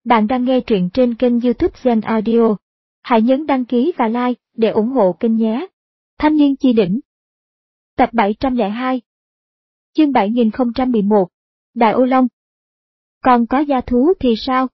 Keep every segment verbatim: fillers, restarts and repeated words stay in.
Bạn đang nghe truyện trên kênh YouTube Zen Audio. Hãy nhấn đăng ký và like để ủng hộ kênh nhé. Thanh niên chi đỉnh. Tập bảy trăm lẻ hai. Chương bảy nghìn không trăm mười một. Đại Ô Long. Còn có gia thú thì sao?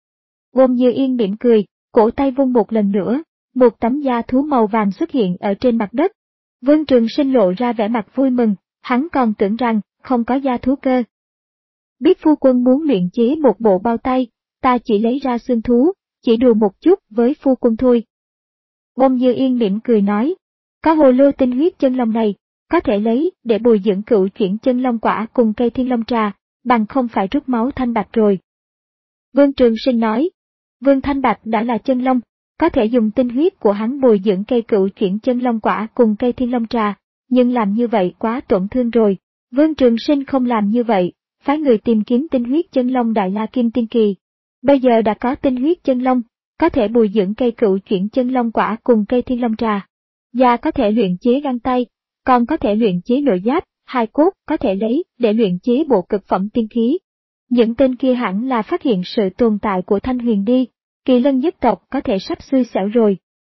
Ôn Như Yên mỉm cười, cổ tay vung một lần nữa, một tấm da thú màu vàng xuất hiện ở trên mặt đất. Vương Trường Sinh lộ ra vẻ mặt vui mừng, hắn còn tưởng rằng không có gia thú cơ. Biết phu quân muốn luyện chế một bộ bao tay, ta chỉ lấy ra xương thú, chỉ đùa một chút với phu quân thôi. Ôn Như Yên mỉm cười nói, có hồ lô tinh huyết chân long này, có thể lấy để bồi dưỡng cựu chuyển chân long quả cùng cây thiên long trà, bằng không phải rút máu Thanh Bạch rồi. Vương Trường Sinh nói, Vương Thanh Bạch đã là chân long, có thể dùng tinh huyết của hắn bồi dưỡng cây cựu chuyển chân long quả cùng cây thiên long trà, nhưng làm như vậy quá tổn thương rồi. Vương Trường Sinh không làm như vậy, phái người tìm kiếm tinh huyết chân long Đại La Kim Tiên Kỳ. Bây giờ đã có tinh huyết chân long, có thể bồi dưỡng cây cựu chuyển chân long quả cùng cây thiên long trà. Da có thể luyện chế găng tay, còn có thể luyện chế nội giáp, hài cốt có thể lấy để luyện chế bộ cực phẩm tiên khí. Những tên kia hẳn là phát hiện sự tồn tại của Thanh Huyền đi, Kỳ Lân nhất tộc có thể sắp xui xẻo rồi.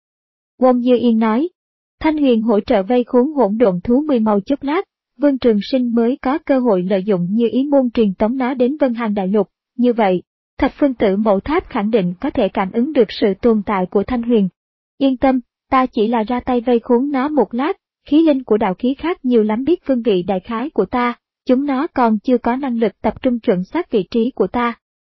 Ôn Như Yên nói, Thanh Huyền hỗ trợ vây khốn hỗn độn thú mười màu chốc lát, Vương Trường Sinh mới có cơ hội lợi dụng Như Ý môn truyền tống nó đến Vân Hàn Đại Lục, như vậy, Thập Phương Tử Mẫu Tháp khẳng định có thể cảm ứng được sự tồn tại của Thanh Huyền. Yên tâm, ta chỉ là ra tay vây khốn nó một lát, khí linh của đạo khí khác nhiều lắm biết phương vị đại khái của ta, chúng nó còn chưa có năng lực tập trung chuẩn xác vị trí của ta.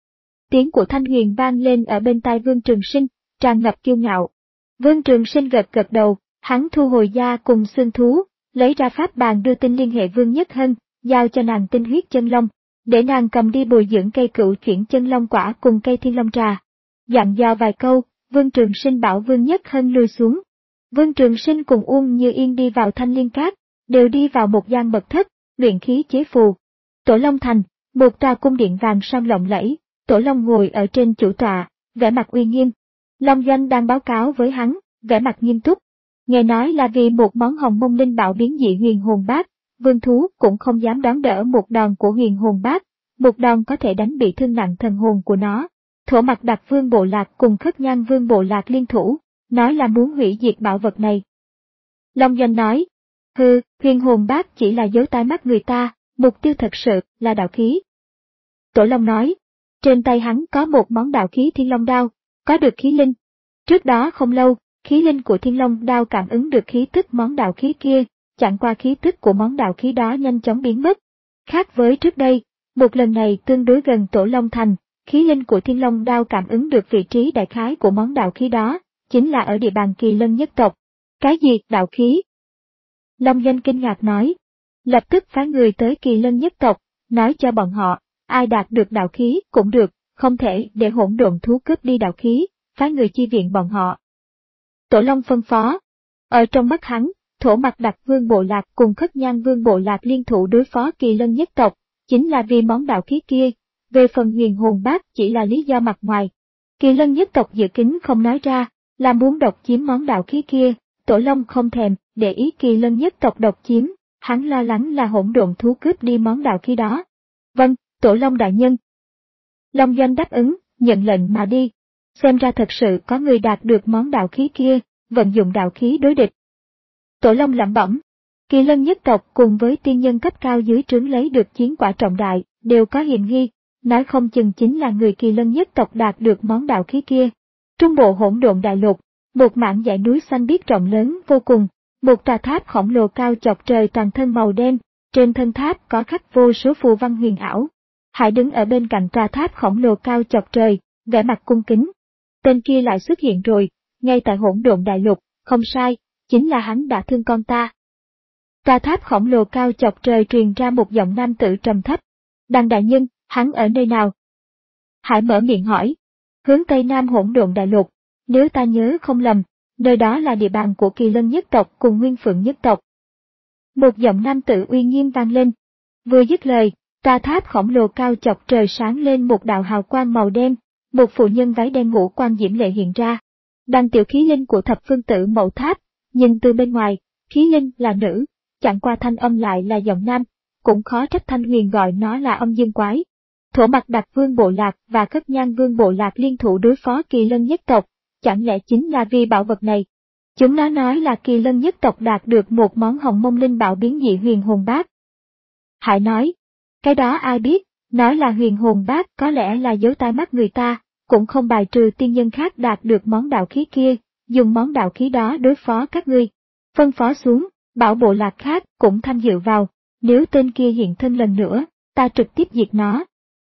Tiếng của Thanh Huyền vang lên ở bên tai Vương Trường Sinh, tràn ngập kiêu ngạo. Vương Trường Sinh gật gật đầu, hắn thu hồi da cùng xương thú, lấy ra pháp bàn đưa tin liên hệ Vương Nhất Hân, giao cho nàng tinh huyết chân long, để nàng cầm đi bồi dưỡng cây cựu chuyển chân long quả cùng cây thiên long trà. Dặn dò vài câu, Vương Trường Sinh bảo Vương Nhất Hân lui xuống. Vương Trường Sinh cùng Ôn Như Yên đi vào Thanh Liên Các, đều đi vào một gian mật thất, luyện khí chế phù. Tổ Long Thành, một tòa cung điện vàng son lộng lẫy, Tổ Long ngồi ở trên chủ tọa, vẻ mặt uy nghiêm. Long Doanh đang báo cáo với hắn, vẻ mặt nghiêm túc. Nghe nói là vì một món hồng mông linh bảo biến dị huyền hồn bát, vương thú cũng không dám đón đỡ một đòn của huyền hồn bát, một đòn có thể đánh bị thương nặng thần hồn của nó. Thổ Mặc Đặc Vương Bộ Lạc cùng Khất Nhan Vương Bộ Lạc liên thủ, nói là muốn hủy diệt bảo vật này. Long Doanh nói, hừ, huyền hồn bát chỉ là dấu tai mắt người ta, mục tiêu thật sự là đạo khí. Tổ Long nói, trên tay hắn có một món đạo khí Thiên Long Đao, có được khí linh. Trước đó không lâu, khí linh của Thiên Long Đao cảm ứng được khí tức món đạo khí kia, chẳng qua khí tức của món đạo khí đó nhanh chóng biến mất. Khác với trước đây, một lần này tương đối gần Tổ Long Thành, khí linh của Thiên Long Đao cảm ứng được vị trí đại khái của món đạo khí đó, chính là ở địa bàn Kỳ Lân nhất tộc. Cái gì đạo khí? Long Doanh kinh ngạc nói. Lập tức phái người tới Kỳ Lân nhất tộc, nói cho bọn họ, ai đạt được đạo khí cũng được, không thể để hỗn độn thú cướp đi đạo khí, phái người chi viện bọn họ. Tổ Long phân phó. Ở trong mắt hắn, Thổ Mặc Đặc Vương Bộ Lạc cùng Khất Nhan Vương Bộ Lạc liên thủ đối phó Kỳ Lân nhất tộc, chính là vì món đạo khí kia, về phần huyền hồn bát chỉ là lý do mặt ngoài. Kỳ Lân nhất tộc dự kín không nói ra, là muốn độc chiếm món đạo khí kia, Tổ Long không thèm để ý Kỳ Lân nhất tộc độc chiếm, hắn lo lắng là hỗn độn thú cướp đi món đạo khí đó. Vâng, Tổ Long đại nhân. Long Doanh đáp ứng, nhận lệnh mà đi. Xem ra thật sự có người đạt được món đạo khí kia, vận dụng đạo khí đối địch. Tổ Long lẩm bẩm, Kỳ Lân nhất tộc cùng với tiên nhân cấp cao dưới trướng lấy được chiến quả trọng đại, đều có hiểm nghi, nói không chừng chính là người Kỳ Lân nhất tộc đạt được món đạo khí kia. Trung bộ hỗn độn đại lục, một mảng dãy núi xanh biếc rộng lớn vô cùng, một tòa tháp khổng lồ cao chọc trời toàn thân màu đen, trên thân tháp có khắc vô số phù văn huyền ảo. Hải đứng ở bên cạnh tòa tháp khổng lồ cao chọc trời, vẻ mặt cung kính. Tên kia lại xuất hiện rồi, ngay tại hỗn độn đại lục, không sai, chính là hắn đã thương con ta. Tòa tháp khổng lồ cao chọc trời truyền ra một giọng nam tử trầm thấp. Đằng đại nhân, hắn ở nơi nào? Hải mở miệng hỏi. Hướng tây nam hỗn độn đại lục, nếu ta nhớ không lầm, nơi đó là địa bàn của Kỳ Lân nhất tộc cùng Nguyên Phượng nhất tộc. Một giọng nam tử uy nghiêm vang lên. Vừa dứt lời, tòa tháp khổng lồ cao chọc trời sáng lên một đạo hào quang màu đen, một phụ nhân váy đen ngũ quan diễm lệ hiện ra. Đằng tiểu khí linh của Thập Phương Tử Mẫu Tháp, nhìn từ bên ngoài, khí linh là nữ, chẳng qua thanh âm lại là giọng nam, cũng khó trách Thanh Huyền gọi nó là âm dương quái. Thổ Mặc Đặc Vương bộ lạc và Khất Nhang Vương bộ lạc liên thủ đối phó Kỳ Lân nhất tộc, chẳng lẽ chính là vì bảo vật này? Chúng nó nói là Kỳ Lân nhất tộc đạt được một món hồng mông linh bảo biến dị huyền hồn bát. Hải nói, cái đó ai biết, nói là huyền hồn bát có lẽ là giấu tai mắt người ta, cũng không bài trừ tiên nhân khác đạt được món đạo khí kia, dùng món đạo khí đó đối phó các ngươi. Phân phó xuống, bảo bộ lạc khác cũng tham dự vào, nếu tên kia hiện thân lần nữa, ta trực tiếp diệt nó.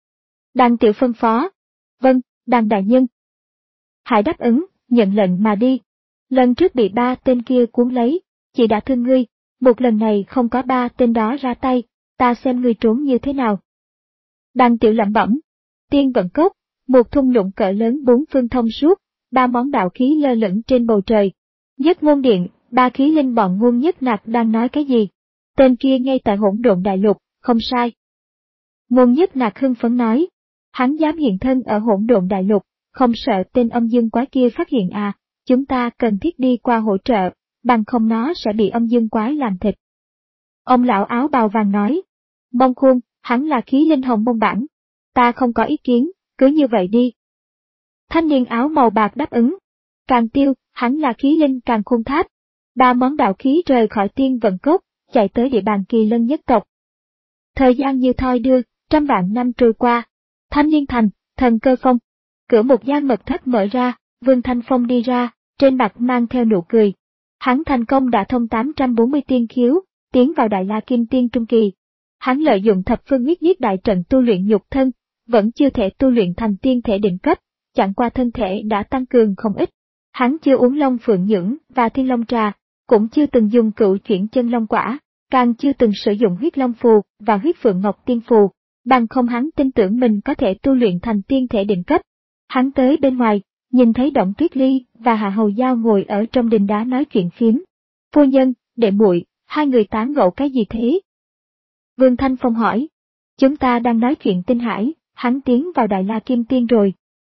Đàn tiểu phân phó. Vâng, đàn đại nhân. Hải đáp ứng, nhận lệnh mà đi. Lần trước bị ba tên kia cuốn lấy, chỉ đã thương ngươi, một lần này không có ba tên đó ra tay, ta xem ngươi trốn như thế nào. Đàn tiểu lẩm bẩm. Tiên vận cốc, một thung lũng cỡ lớn bốn phương thông suốt, ba món đạo khí lơ lửng trên bầu trời. Nhất ngôn điện, ba khí linh bọn ngôn nhất nạc đang nói cái gì? Tên kia ngay tại hỗn độn đại lục, không sai. Ngôn nhất nạc hưng phấn nói, hắn dám hiện thân ở hỗn độn đại lục, không sợ tên âm dương quái kia phát hiện à, chúng ta cần thiết đi qua hỗ trợ, bằng không nó sẽ bị âm dương quái làm thịt. Ông lão áo bào vàng nói, Mông Khuôn, hắn là khí linh hồng mông bản, ta không có ý kiến, cứ như vậy đi. Thanh niên áo màu bạc đáp ứng, Càng Tiêu, hắn là khí linh Càng Khôn Tháp, ba món đạo khí rời khỏi tiên vận cốc, chạy tới địa bàn Kỳ Lân nhất tộc. Thời gian như thoi đưa, trăm vạn năm trôi qua, Thanh Niên Thành, Thần Cơ Phong, cửa một gian mật thất mở ra, Vương Thanh Phong đi ra, trên mặt mang theo nụ cười. Hắn thành công đã thông tám trăm bốn mươi tiên khiếu, tiến vào Đại La Kim Tiên Trung Kỳ. Hắn lợi dụng thập phương huyết nhiếp đại trận tu luyện nhục thân, vẫn chưa thể tu luyện thành tiên thể đỉnh cấp, chẳng qua thân thể đã tăng cường không ít. Hắn chưa uống Long Phượng Nhưỡng và Thiên Long Trà, cũng chưa từng dùng cựu chuyển chân long quả, càng chưa từng sử dụng huyết long phù và huyết phượng ngọc tiên phù, bằng không hắn tin tưởng mình có thể tu luyện thành tiên thể đỉnh cấp. Hắn tới bên ngoài, nhìn thấy Động Tuyết Ly và Hạ Hầu Giao ngồi ở trong đình đá nói chuyện phiếm. Phu nhân, đệ muội, hai người tán gẫu cái gì thế? Vương Thanh Phong hỏi. Chúng ta đang nói chuyện tinh hải, hắn tiến vào Đại La Kim Tiên rồi.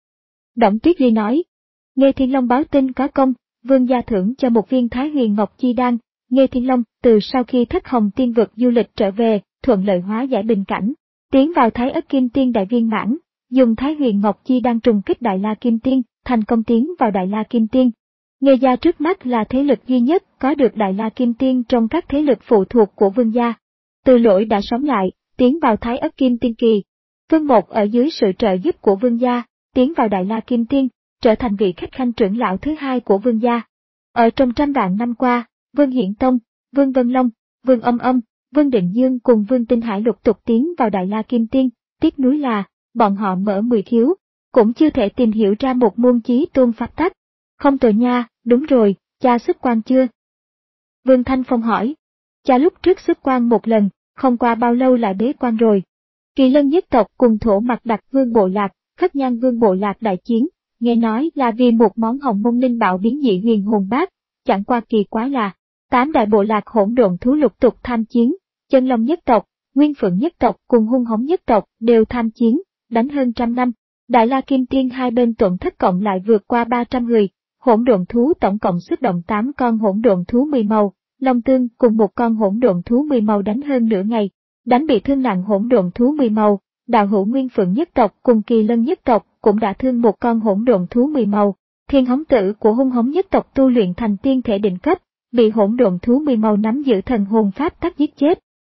Động Tuyết Ly nói. Nghe Thiên Long báo tin có công, vương gia thưởng cho một viên Thái Huyền Ngọc Chi Đan. Nghe Thiên Long từ sau khi Thất Hồng Tiên vực du lịch trở về, thuận lợi hóa giải bình cảnh, tiến vào Thái Ất Kim Tiên đại viên mãn, dùng Thái Huyền Ngọc Chi Đan trùng kích Đại La Kim Tiên, thành công tiến vào Đại La Kim Tiên. Nghe gia trước mắt là thế lực duy nhất có được Đại La Kim Tiên trong các thế lực phụ thuộc của vương gia. Từ Lỗi đã sống lại, tiến vào Thái Ất Kim Tiên kỳ. Vương Một ở dưới sự trợ giúp của vương gia, tiến vào Đại La Kim Tiên, trở thành vị khách khanh trưởng lão thứ hai của vương gia. Ở trong trăm vạn năm qua, Vương Hiển Tông, Vương Vân Long, Vương Âm Âm, Vương Định Dương cùng Vương Tinh Hải lục tục tiến vào Đại La Kim Tiên, tiếc nuối là, bọn họ mở mười khiếu, cũng chưa thể tìm hiểu ra một môn chí tôn pháp tắc. Không tồi nha, đúng rồi, cha xuất quan chưa? Vương Thanh Phong hỏi. Cha lúc trước xuất quan một lần, không qua bao lâu lại bế quan rồi. Kỳ Lân nhất tộc cùng Thổ Mặc Đặc Vương bộ lạc, Khất Nhang Vương bộ lạc đại chiến, nghe nói là vì một món hồng mông linh bảo biến dị huyền hồn bát, chẳng qua kỳ quái là, tám đại bộ lạc hỗn độn thú lục tục tham chiến, Chân Long nhất tộc, Nguyên Phượng nhất tộc cùng Hung Hống nhất tộc đều tham chiến, đánh hơn trăm năm. Đại La Kim Tiên hai bên tổn thất cộng lại vượt qua ba trăm người, hỗn độn thú tổng cộng xuất động tám con hỗn độn thú mười màu, Long Tương cùng một con hỗn độn thú mười màu đánh hơn nửa ngày, đánh bị thương nặng hỗn độn thú mười màu. Đạo hữu Nguyên Phượng nhất tộc cùng Kỳ Lân nhất tộc cũng đã thương một con hỗn độn thú mười màu. Thiên Hống tử của Hung Hống nhất tộc tu luyện thành tiên thể đỉnh cấp, bị hỗn độn thú mười màu nắm giữ thần hồn pháp tắc giết chết.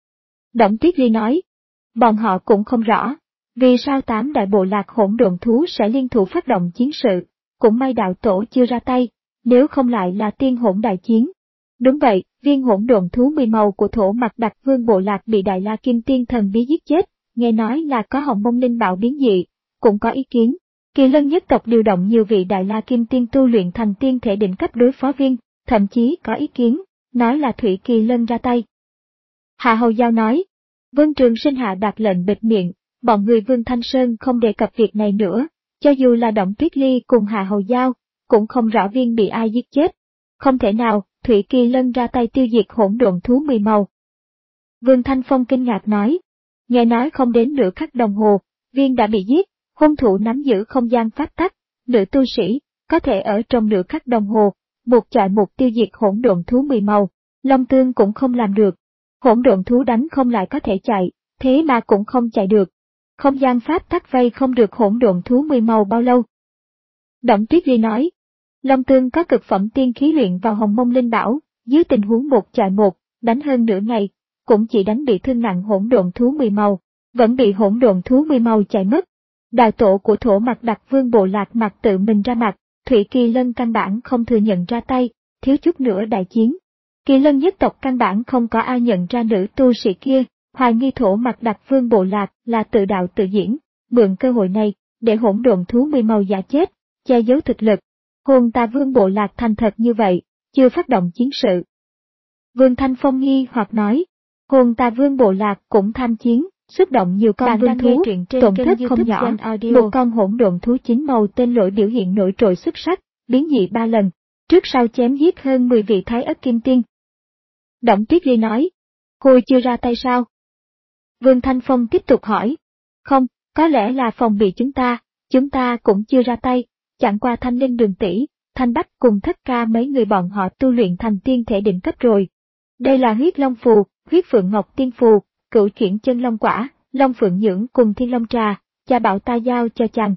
Động Tuyết Ly nói, bọn họ cũng không rõ, vì sao tám đại bộ lạc hỗn độn thú sẽ liên thủ phát động chiến sự, cũng may đạo tổ chưa ra tay, nếu không lại là tiên hỗn đại chiến. Đúng vậy, viên hỗn độn thú mười màu của Thổ Mặc Đặc Vương bộ lạc bị Đại La Kim Tiên thần bí giết chết, nghe nói là có hồng mông linh bảo biến dị, cũng có ý kiến. Kỳ Lân nhất tộc điều động nhiều vị Đại La Kim Tiên tu luyện thành tiên thể đỉnh cấp đối phó viên, thậm chí có ý kiến, nói là Thủy Kỳ Lân ra tay. Hạ Hầu Giao nói, Vương Trường Sinh hạ đạt lệnh bịt miệng, bọn người Vương Thanh Sơn không đề cập việc này nữa, cho dù là Động Tuyết Ly cùng Hạ Hầu Giao, cũng không rõ viên bị ai giết chết. Không thể nào, Thủy Kỳ Lân ra tay tiêu diệt hỗn độn thú mười màu. Vương Thanh Phong kinh ngạc nói, nghe nói không đến nửa khắc đồng hồ, viên đã bị giết, hung thủ nắm giữ không gian pháp tắc, nữ tu sĩ, có thể ở trong nửa khắc đồng hồ, một chọi một tiêu diệt hỗn độn thú mười màu, Long Tương cũng không làm được. Hỗn độn thú đánh không lại có thể chạy, thế mà cũng không chạy được. không gian pháp tắc vây không được hỗn độn thú mười màu bao lâu. Đổng Tuyết Ly nói, Long Tương có cực phẩm tiên khí luyện vào Hồng Mông Linh Bảo, dưới tình huống một chọi một, đánh hơn nửa ngày, cũng chỉ đánh bị thương nặng hỗn độn thú mười màu, vẫn bị hỗn độn thú mười màu chạy mất. Đạo tổ của Thổ Mặc Đặc Vương Bộ Lạc Mặc tự mình ra mặt, Thủy Kỳ Lân căn bản không thừa nhận ra tay, thiếu chút nữa đại chiến. Kỳ Lân nhất tộc căn bản không có ai nhận ra nữ tu sĩ kia, hoài nghi Thổ Mặc Đặc Vương Bộ Lạc là tự đạo tự diễn, mượn cơ hội này, để hỗn độn thú mười màu giả chết, che giấu thực lực. Hồn Tà Vương Bộ Lạc thành thật như vậy, chưa phát động chiến sự. Vương Thanh Phong nghi hoặc nói, Hồn Tà Vương Bộ Lạc cũng tham chiến, xuất động nhiều con vương thú, tổn thất không nhỏ, một con hỗn độn thú chín màu tên Lỗi biểu hiện nổi trội xuất sắc, biến dị ba lần, trước sau chém giết hơn mười vị Thái Ất Kim Tiên. Đổng Tuyết Ly nói, Khôi chưa ra tay sao? Vương Thanh Phong tiếp tục hỏi, không, có lẽ là phòng bị chúng ta, chúng ta cũng chưa ra tay, chẳng qua Thanh Linh Đường tỷ, Thanh Bách cùng Thất Ca mấy người bọn họ tu luyện thành tiên thể đỉnh cấp rồi. Đây là huyết long phù, huyết phượng ngọc tiên phù, cửu chuyển chân long quả, long phượng nhưỡng cùng thiên long trà, cha bảo ta giao cho chàng.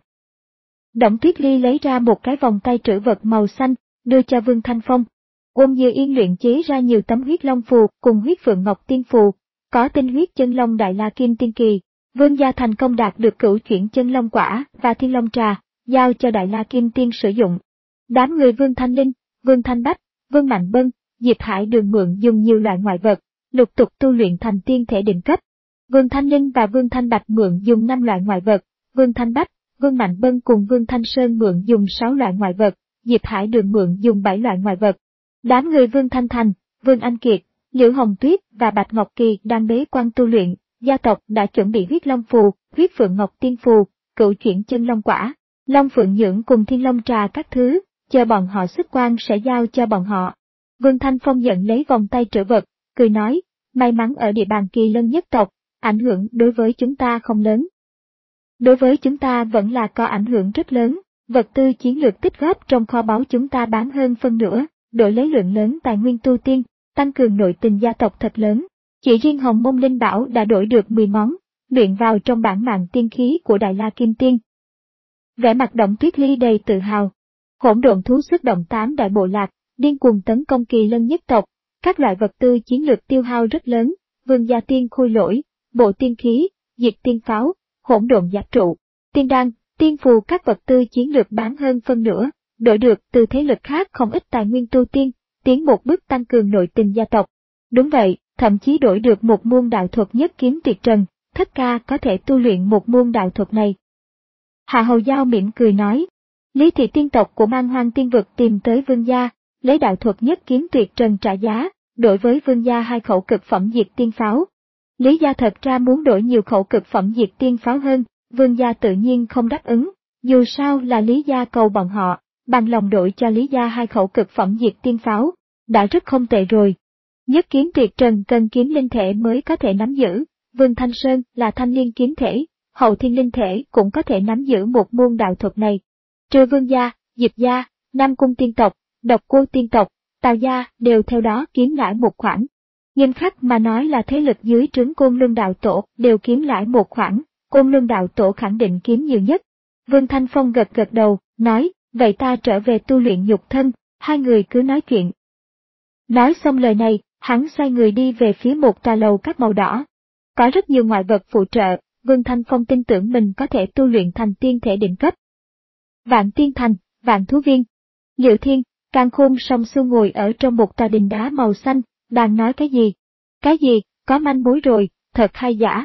Đổng Tuyết Ly lấy ra một cái vòng tay trữ vật màu xanh, đưa cho Vương Thanh Phong. Ôn Như Yên luyện chế ra nhiều tấm huyết long phù cùng huyết phượng ngọc tiên phù, có tinh huyết chân long đại la kim tiên kỳ. Vương gia thành công đạt được cửu chuyển chân long quả và thiên long trà, giao cho đại la kim tiên sử dụng. Đám người Vương Thanh Linh, Vương Thanh Bách, Vương Mạnh Bân, Diệp Hải Đường mượn dùng nhiều loại ngoại vật, lục tục tu luyện thành tiên thể đỉnh cấp. Vương Thanh Linh và Vương Thanh Bạch mượn dùng năm loại ngoại vật, Vương Thanh Bách, Vương Mạnh Bân cùng Vương Thanh Sơn mượn dùng sáu loại ngoại vật, Diệp Hải Đường mượn dùng bảy loại ngoại vật. Đám người Vương Thanh Thành, Vương Anh Kiệt, Liễu Hồng Tuyết và Bạch Ngọc Kỳ đang bế quan tu luyện, gia tộc đã chuẩn bị huyết long phù, huyết phượng ngọc tiên phù, cửu chuyển chân long quả, long phượng nhưỡng cùng thiên long trà các thứ, chờ bọn họ xuất quan sẽ giao cho bọn họ. Vương Thanh Phong nhận lấy vòng tay trữ vật, cười nói, may mắn ở địa bàn Kỳ Lân nhất tộc, ảnh hưởng đối với chúng ta không lớn. Đối với chúng ta vẫn là có ảnh hưởng rất lớn, vật tư chiến lược tích góp trong kho báu chúng ta bán hơn phân nửa, đổi lấy lượng lớn tài nguyên tu tiên, tăng cường nội tình gia tộc thật lớn. Chỉ riêng Hồng Mông Linh Bảo đã đổi được mười món, luyện vào trong bản mạng tiên khí của Đại La Kim Tiên. Vẻ mặt Đổng Tuyết Ly đầy tự hào. Hỗn độn thú xuất động tám đại bộ lạc, điên cuồng tấn công Kỳ Lân nhất tộc, các loại vật tư chiến lược tiêu hao rất lớn, Vương gia tiên khôi lỗi, bộ tiên khí, diệt tiên pháo, hỗn độn giáp trụ, tiên đan, tiên phù các vật tư chiến lược bán hơn phân nửa, đổi được từ thế lực khác không ít tài nguyên tu tiên, tiến một bước tăng cường nội tình gia tộc. Đúng vậy, thậm chí đổi được một môn đạo thuật nhất kiếm tuyệt trần, Thất Ca có thể tu luyện một môn đạo thuật này. Hạ Hầu Giao mỉm cười nói, Lý thị tiên tộc của Man Hoang Tiên Vực tìm tới Vương gia, lấy đạo thuật nhất kiếm tuyệt trần trả giá, đổi với Vương gia hai khẩu cực phẩm diệt tiên pháo. Lý gia thật ra muốn đổi nhiều khẩu cực phẩm diệt tiên pháo hơn, Vương gia tự nhiên không đáp ứng, dù sao là Lý gia cầu bọn họ, bằng lòng đổi cho Lý gia hai khẩu cực phẩm diệt tiên pháo, đã rất không tệ rồi. Nhất kiếm tuyệt trần cần kiếm linh thể mới có thể nắm giữ, Vương Thanh Sơn là thanh liên kiếm thể, hậu thiên linh thể cũng có thể nắm giữ một môn đạo thuật này. Trừ Vương gia, Diệp gia, Nam Cung tiên tộc, Độc Cô tiên tộc, Tào gia đều theo đó kiếm lãi một khoản. Nghiêm khắc mà nói là thế lực dưới trướng Côn Luân đạo tổ đều kiếm lãi một khoản, Côn Luân đạo tổ khẳng định kiếm nhiều nhất. Vương Thanh Phong gật gật đầu, nói, vậy ta trở về tu luyện nhục thân, hai người cứ nói chuyện. Nói xong lời này, hắn xoay người đi về phía một tòa lầu các màu đỏ. Có rất nhiều ngoại vật phụ trợ, Vương Thanh Phong tin tưởng mình có thể tu luyện thành tiên thể đỉnh cấp. Vạn Tiên Thành, Vạn Thú Viên. Liệu Thiên, Càn Khôn song su ngồi ở trong một tòa đình đá màu xanh, đang nói cái gì? Cái gì, có manh mối rồi, thật hay giả?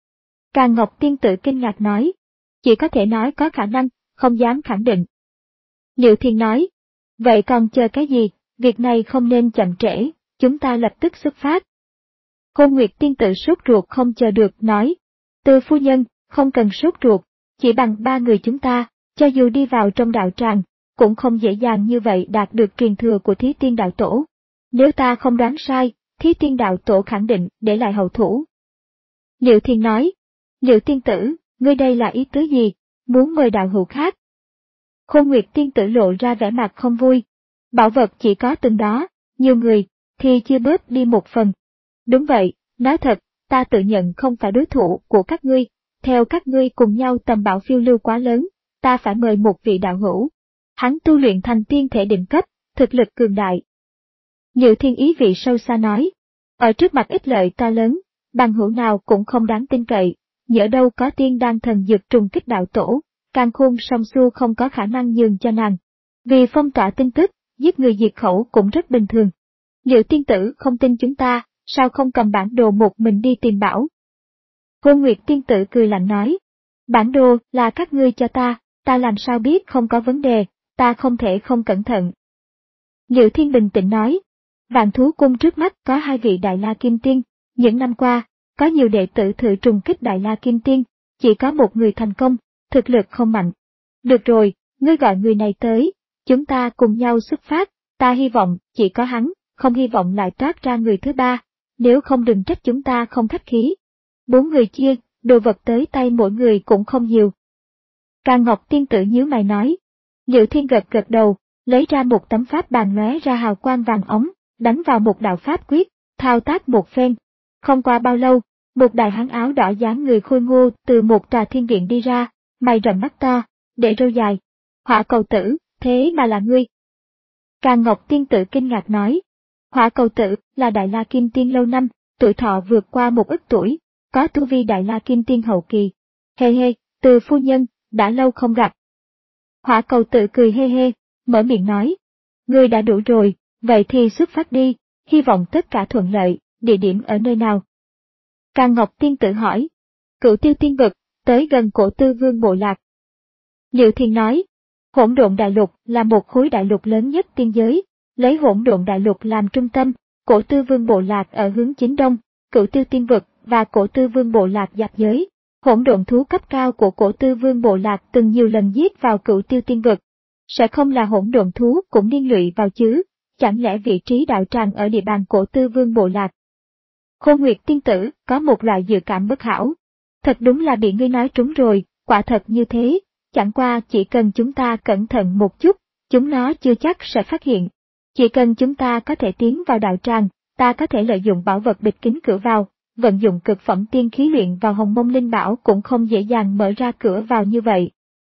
Càn Ngọc tiên tử kinh ngạc nói. Chỉ có thể nói có khả năng, không dám khẳng định. Liệu Thiên nói. Vậy còn chờ cái gì, việc này không nên chậm trễ, chúng ta lập tức xuất phát. Khôn Nguyệt tiên tử sốt ruột không chờ được nói. Từ phu nhân, không cần sốt ruột, chỉ bằng ba người chúng ta, cho dù đi vào trong đạo tràng, cũng không dễ dàng như vậy đạt được truyền thừa của Thí Tiên đạo tổ. Nếu ta không đoán sai, Thí Tiên đạo tổ khẳng định để lại hậu thủ. Liệu Thiên nói. Liệu tiên tử, ngươi đây là ý tứ gì, muốn mời đạo hữu khác? Khôn Nguyệt tiên tử lộ ra vẻ mặt không vui. Bảo vật chỉ có từng đó, nhiều người, thì chưa bớt đi một phần. Đúng vậy, nói thật, ta tự nhận không phải đối thủ của các ngươi, theo các ngươi cùng nhau tầm bảo phiêu lưu quá lớn, ta phải mời một vị đạo hữu. Hắn tu luyện thành tiên thể đỉnh cấp, thực lực cường đại. Liệu Thiên ý vị sâu xa nói, ở trước mặt ích lợi to lớn, bằng hữu nào cũng không đáng tin cậy, nhỡ đâu có tiên đan thần dược trùng kích đạo tổ, càn khôn song su không có khả năng nhường cho nàng. Vì phong tỏa tin tức, giết người diệt khẩu cũng rất bình thường. Liệu tiên tử không tin chúng ta, sao không cầm bản đồ một mình đi tìm bảo? Hôn Nguyệt tiên tử cười lạnh nói, bản đồ là các ngươi cho ta, ta làm sao biết không có vấn đề, ta không thể không cẩn thận. Liệu Thiên bình tĩnh nói, Vạn Thú Cung trước mắt có hai vị Đại La Kim Tiên, những năm qua, có nhiều đệ tử thử trùng kích Đại La Kim Tiên, chỉ có một người thành công, thực lực không mạnh. Được rồi, ngươi gọi người này tới, chúng ta cùng nhau xuất phát, ta hy vọng chỉ có hắn, không hy vọng lại toát ra người thứ ba, nếu không đừng trách chúng ta không khách khí. Bốn người chia, đồ vật tới tay mỗi người cũng không nhiều. Càng Ngọc tiên tử nhíu mày nói. Liệu Thiên gật gật đầu, lấy ra một tấm pháp bàn lóe ra hào quang vàng ống, đánh vào một đạo pháp quyết, thao tác một phen. Không qua bao lâu, một đại hán áo đỏ dáng người khôi ngô từ một trà thiên điện đi ra, mày rậm mắt to, để râu dài. Hỏa cầu tử, thế mà là ngươi. Càng Ngọc tiên tử kinh ngạc nói. Hỏa cầu tử là Đại La Kim Tiên lâu năm, tuổi thọ vượt qua một ức tuổi, có tu vi Đại La Kim Tiên hậu kỳ. Hê hê, Từ phu nhân, đã lâu không gặp. Hỏa cầu tử cười hê hê, mở miệng nói. Ngươi đã đủ rồi, vậy thì xuất phát đi, hy vọng tất cả thuận lợi, địa điểm ở nơi nào? Càng Ngọc tiên tử hỏi. Cửu Tiêu Tiên Vực, tới gần Cổ Tư Vương bộ lạc. Liệu Thiên nói. Hỗn Độn Đại Lục là một khối đại lục lớn nhất tiên giới, lấy Hỗn Độn Đại Lục làm trung tâm, Cổ Tư Vương bộ lạc ở hướng chính đông, Cửu Tiêu Tiên Vực và Cổ Tư Vương bộ lạc giáp giới. Hỗn độn thú cấp cao của Cổ Tư Vương bộ lạc từng nhiều lần giết vào Cửu Tiêu Tiên Vực. Sẽ không là hỗn độn thú cũng liên lụy vào chứ, chẳng lẽ vị trí đạo tràng ở địa bàn Cổ Tư Vương bộ lạc? Khôn Nguyệt tiên tử có một loại dự cảm bất hảo. Thật đúng là bị ngươi nói trúng rồi, quả thật như thế, chẳng qua chỉ cần chúng ta cẩn thận một chút, chúng nó chưa chắc sẽ phát hiện. Chỉ cần chúng ta có thể tiến vào đạo tràng, ta có thể lợi dụng bảo vật bịt kín cửa vào, vận dụng cực phẩm tiên khí luyện vào Hồng Mông Linh Bảo cũng không dễ dàng mở ra cửa vào như vậy.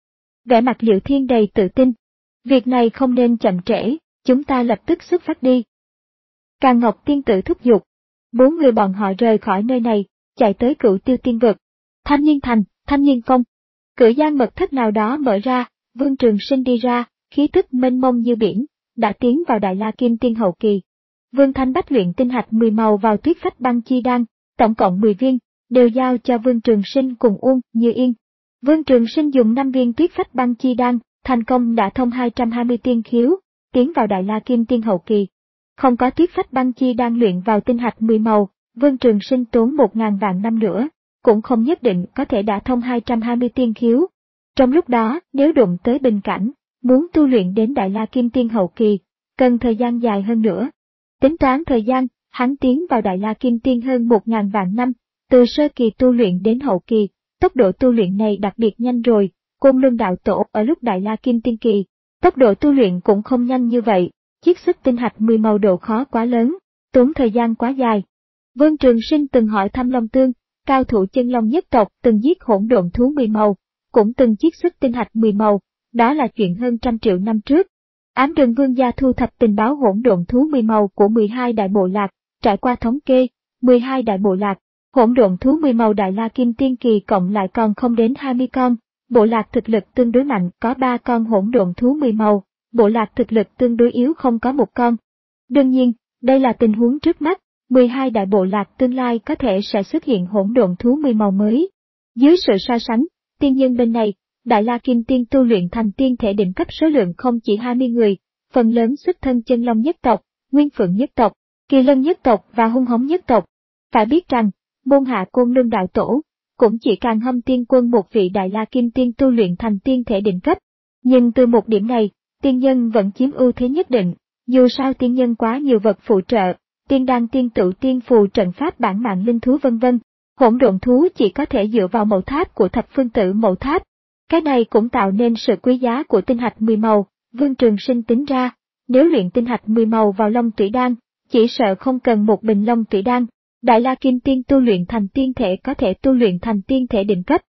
Vẻ mặt Liệu Thiên đầy tự tin. Việc này không nên chậm trễ, chúng ta lập tức xuất phát đi. Càng Ngọc tiên tử thúc giục. Bốn người bọn họ rời khỏi nơi này, chạy tới Cửu Tiêu Tiên Vực. Thanh Niên Thành, Thanh Niên Phong. Cửa gian mật thất nào đó mở ra, Vương Trường Sinh đi ra, khí tức mênh mông như biển, đã tiến vào Đại La Kim Tiên hậu kỳ. Vương Thanh Bách luyện tinh hạch mười màu vào Tuyết Phách Băng Chi Đan, tổng cộng mười viên, đều giao cho Vương Trường Sinh cùng Uông Như Yên. Vương Trường Sinh dùng năm viên Tuyết Phách Băng Chi Đan, thành công đã thông hai trăm hai mươi tiên khiếu, tiến vào Đại La Kim Tiên hậu kỳ. Không có Tuyết Phách Băng Chi Đan luyện vào tinh hạch mười màu, Vương Trường Sinh tốn một ngàn vạn năm nữa, cũng không nhất định có thể đả thông hai trăm hai mươi tiên khiếu. Trong lúc đó, nếu đụng tới bình cảnh, muốn tu luyện đến Đại La Kim Tiên hậu kỳ, cần thời gian dài hơn nữa. Tính toán thời gian, hắn tiến vào Đại La Kim Tiên hơn một ngàn vạn năm, từ sơ kỳ tu luyện đến hậu kỳ, tốc độ tu luyện này đặc biệt nhanh rồi, Côn Luân đạo tổ ở lúc Đại La Kim Tiên kỳ, tốc độ tu luyện cũng không nhanh như vậy, chiết xuất tinh hạch mười màu độ khó quá lớn, tốn thời gian quá dài. Vương Trường Sinh từng hỏi thăm Long Tương, cao thủ chân long nhất tộc từng giết hỗn độn thú mười màu, cũng từng chiết xuất tinh hạch mười màu, đó là chuyện hơn trăm triệu năm trước. Ám Đường Vương gia thu thập tình báo hỗn độn thú mười màu của mười hai đại bộ lạc, trải qua thống kê, mười hai đại bộ lạc, hỗn độn thú mười màu Đại La Kim Tiên kỳ cộng lại còn không đến hai mươi con, bộ lạc thực lực tương đối mạnh có ba con hỗn độn thú mười màu, bộ lạc thực lực tương đối yếu không có một con. Đương nhiên, đây là tình huống trước mắt, mười hai đại bộ lạc tương lai có thể sẽ xuất hiện hỗn độn thú mười màu mới. Dưới sự so sánh, tiên nhân bên này, Đại La Kim Tiên tu luyện thành tiên thể đỉnh cấp số lượng không chỉ hai mươi người, phần lớn xuất thân chân long nhất tộc, nguyên phượng nhất tộc, kỳ lân nhất tộc và hung hống nhất tộc. Phải biết rằng, môn hạ Côn Luân đạo tổ, cũng chỉ càng hâm tiên quân một vị Đại La Kim Tiên tu luyện thành tiên thể đỉnh cấp. Nhưng từ một điểm này, tiên nhân vẫn chiếm ưu thế nhất định, dù sao tiên nhân quá nhiều vật phụ trợ, tiên đan tiên tựu tiên phù trận pháp bản mạng linh thú vân vân. Hỗn độn thú chỉ có thể dựa vào mậu tháp của thập phương tử mậu tháp. Cái này cũng tạo nên sự quý giá của tinh hạch mười màu, Vương Trường Sinh tính ra, nếu luyện tinh hạch mười màu vào Long Tủy Đan, chỉ sợ không cần một bình Long Tủy Đan, Đại La Kim Tiên tu luyện thành tiên thể có thể tu luyện thành tiên thể đỉnh cấp,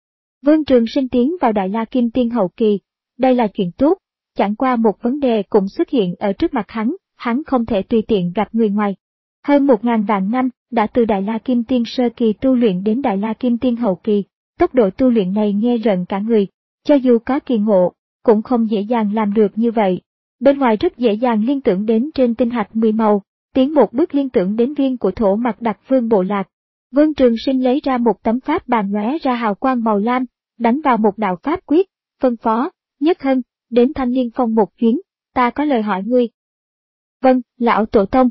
Vương Trường Sinh tiến vào Đại La Kim Tiên hậu kỳ, đây là chuyện tốt, chẳng qua một vấn đề cũng xuất hiện ở trước mặt hắn, hắn không thể tùy tiện gặp người ngoài. Hơn một ngàn vạn năm, đã từ Đại La Kim Tiên sơ kỳ tu luyện đến Đại La Kim Tiên hậu kỳ, tốc độ tu luyện này nghe rợn cả người, cho dù có kỳ ngộ, cũng không dễ dàng làm được như vậy. Bên ngoài rất dễ dàng liên tưởng đến trên tinh hạch mười màu, tiến một bước liên tưởng đến viên của thổ mặc đặc vương bộ lạc. Vương Trường Sinh lấy ra một tấm pháp bàn lóe ra hào quang màu lam, đánh vào một đạo pháp quyết, phân phó, Nhất Hân, đến Thanh Liên Phong một chuyến, ta có lời hỏi ngươi. Vâng, lão tổ tông.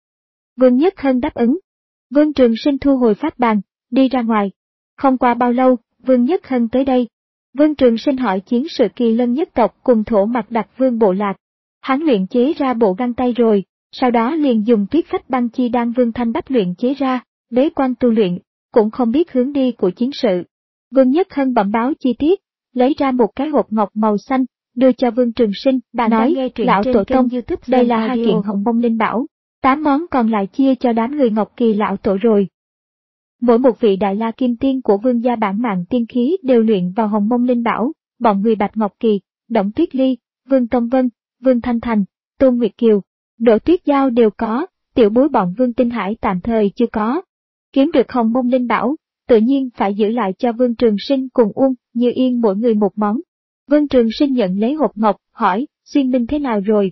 Vương Nhất Hân đáp ứng. Vương Trường Sinh thu hồi pháp bàn, đi ra ngoài. Không qua bao lâu, Vương Nhất Hân tới đây. Vương Trường Sinh hỏi chiến sự Kỳ Lân nhất tộc cùng thổ mặc đặc vương bộ lạc. Hắn luyện chế ra bộ găng tay rồi, sau đó liền dùng tuyết phách băng chi đan Vương Thanh Bách luyện chế ra, bế quan tu luyện, cũng không biết hướng đi của chiến sự. Vương Nhất Hân bẩm báo chi tiết, lấy ra một cái hộp ngọc màu xanh, đưa cho Vương Trường Sinh, bà nói, lão tổ tông, đây là hai kiện hồng mông linh bảo, tám món còn lại chia cho đám người Ngọc Kỳ lão tổ rồi. Mỗi một vị Đại La Kim Tiên của Vương gia bản mạng tiên khí đều luyện vào hồng mông linh bảo, bọn người Bạch Ngọc Kỳ, Đổng Tuyết Ly, Vương Tông Vân, Vương Thanh Thành, Tôn Nguyệt Kiều, Đỗ Tuyết Giao đều có, tiểu bối bọn Vương Tinh Hải tạm thời chưa có. Kiếm được hồng mông linh bảo, tự nhiên phải giữ lại cho Vương Trường Sinh cùng Uông Như Yên mỗi người một món. Vương Trường Sinh nhận lấy hộp ngọc, hỏi, Xuyên Minh thế nào rồi?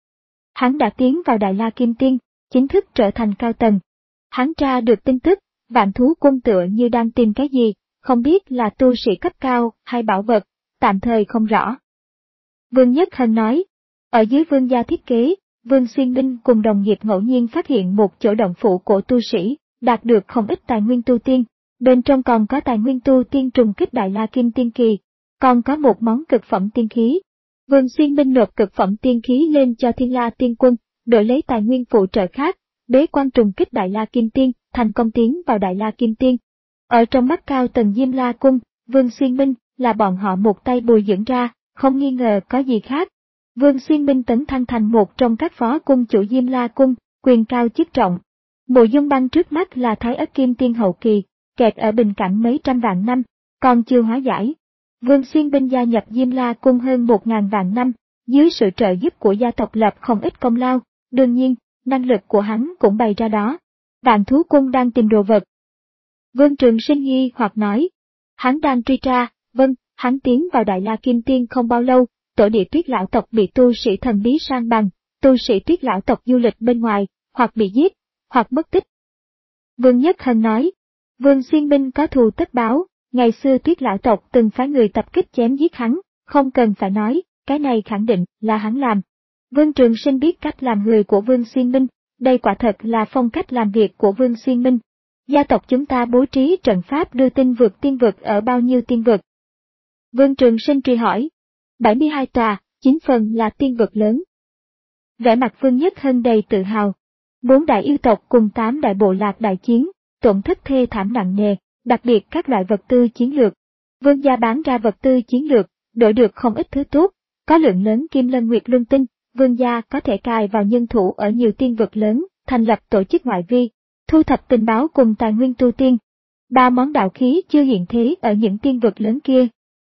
Hắn đã tiến vào Đại La Kim Tiên, chính thức trở thành cao tầng. Hắn tra được tin tức, Vạn Thú Cung tựa như đang tìm cái gì, không biết là tu sĩ cấp cao hay bảo vật, tạm thời không rõ. Vương Nhất Hân nói, ở dưới Vương gia thiết kế, Vương Xuyên Minh cùng đồng nghiệp ngẫu nhiên phát hiện một chỗ động phủ cổ tu sĩ, đạt được không ít tài nguyên tu tiên, bên trong còn có tài nguyên tu tiên trùng kích Đại La Kim Tiên kỳ, còn có một món cực phẩm tiên khí. Vương Xuyên Minh nộp cực phẩm tiên khí lên cho Thiên La Tiên Quân, đổi lấy tài nguyên phụ trợ khác, bế quan trùng kích Đại La Kim Tiên, thành công tiến vào Đại La Kim Tiên. Ở trong mắt cao tầng Diêm La Cung, Vương Xuyên Minh là bọn họ một tay bồi dưỡng ra, không nghi ngờ có gì khác. Vương Xuyên Minh tấn thăng thành một trong các phó cung chủ Diêm La Cung, quyền cao chức trọng. Mộ Dung Băng trước mắt là Thái Ất Kim Tiên hậu kỳ, kẹt ở bình cảnh mấy trăm vạn năm, còn chưa hóa giải. Vương Xuyên Minh gia nhập Diêm La Cung hơn một ngàn vạn năm, dưới sự trợ giúp của gia tộc lập không ít công lao, đương nhiên, năng lực của hắn cũng bày ra đó. Vạn Thú Cung đang tìm đồ vật. Vương Trường Sinh nghi hoặc nói, hắn đang truy tra, vâng, hắn tiến vào Đại La Kim Tiên không bao lâu, tổ địa Tuyết lão tộc bị tu sĩ thần bí sang bằng, tu sĩ Tuyết lão tộc du lịch bên ngoài, hoặc bị giết, hoặc mất tích. Vương Nhất Hân nói, Vương Xuyên Minh có thù tất báo, ngày xưa Tuyết lão tộc từng phái người tập kích chém giết hắn, không cần phải nói, cái này khẳng định là hắn làm. Vương Trường Sinh biết cách làm người của Vương Xuyên Minh, đây quả thật là phong cách làm việc của Vương Xuyên Minh. Gia tộc chúng ta bố trí trận pháp đưa tinh vực tiên vực ở bao nhiêu tiên vực? Vương Trường Sinh truy hỏi. bảy mươi hai tòa, chín phần là tiên vực lớn. Vẻ mặt Vương Nhất Hân đầy tự hào. Bốn đại yêu tộc cùng tám đại bộ lạc đại chiến, tổn thất thê thảm nặng nề, đặc biệt các loại vật tư chiến lược. Vương gia bán ra vật tư chiến lược, đổi được không ít thứ tốt, có lượng lớn kim lân nguyệt luân tinh, Vương gia có thể cài vào nhân thủ ở nhiều tiên vực lớn, thành lập tổ chức ngoại vi, thu thập tình báo cùng tài nguyên tu tiên. Ba món đạo khí chưa hiện thế ở những tiên vực lớn kia.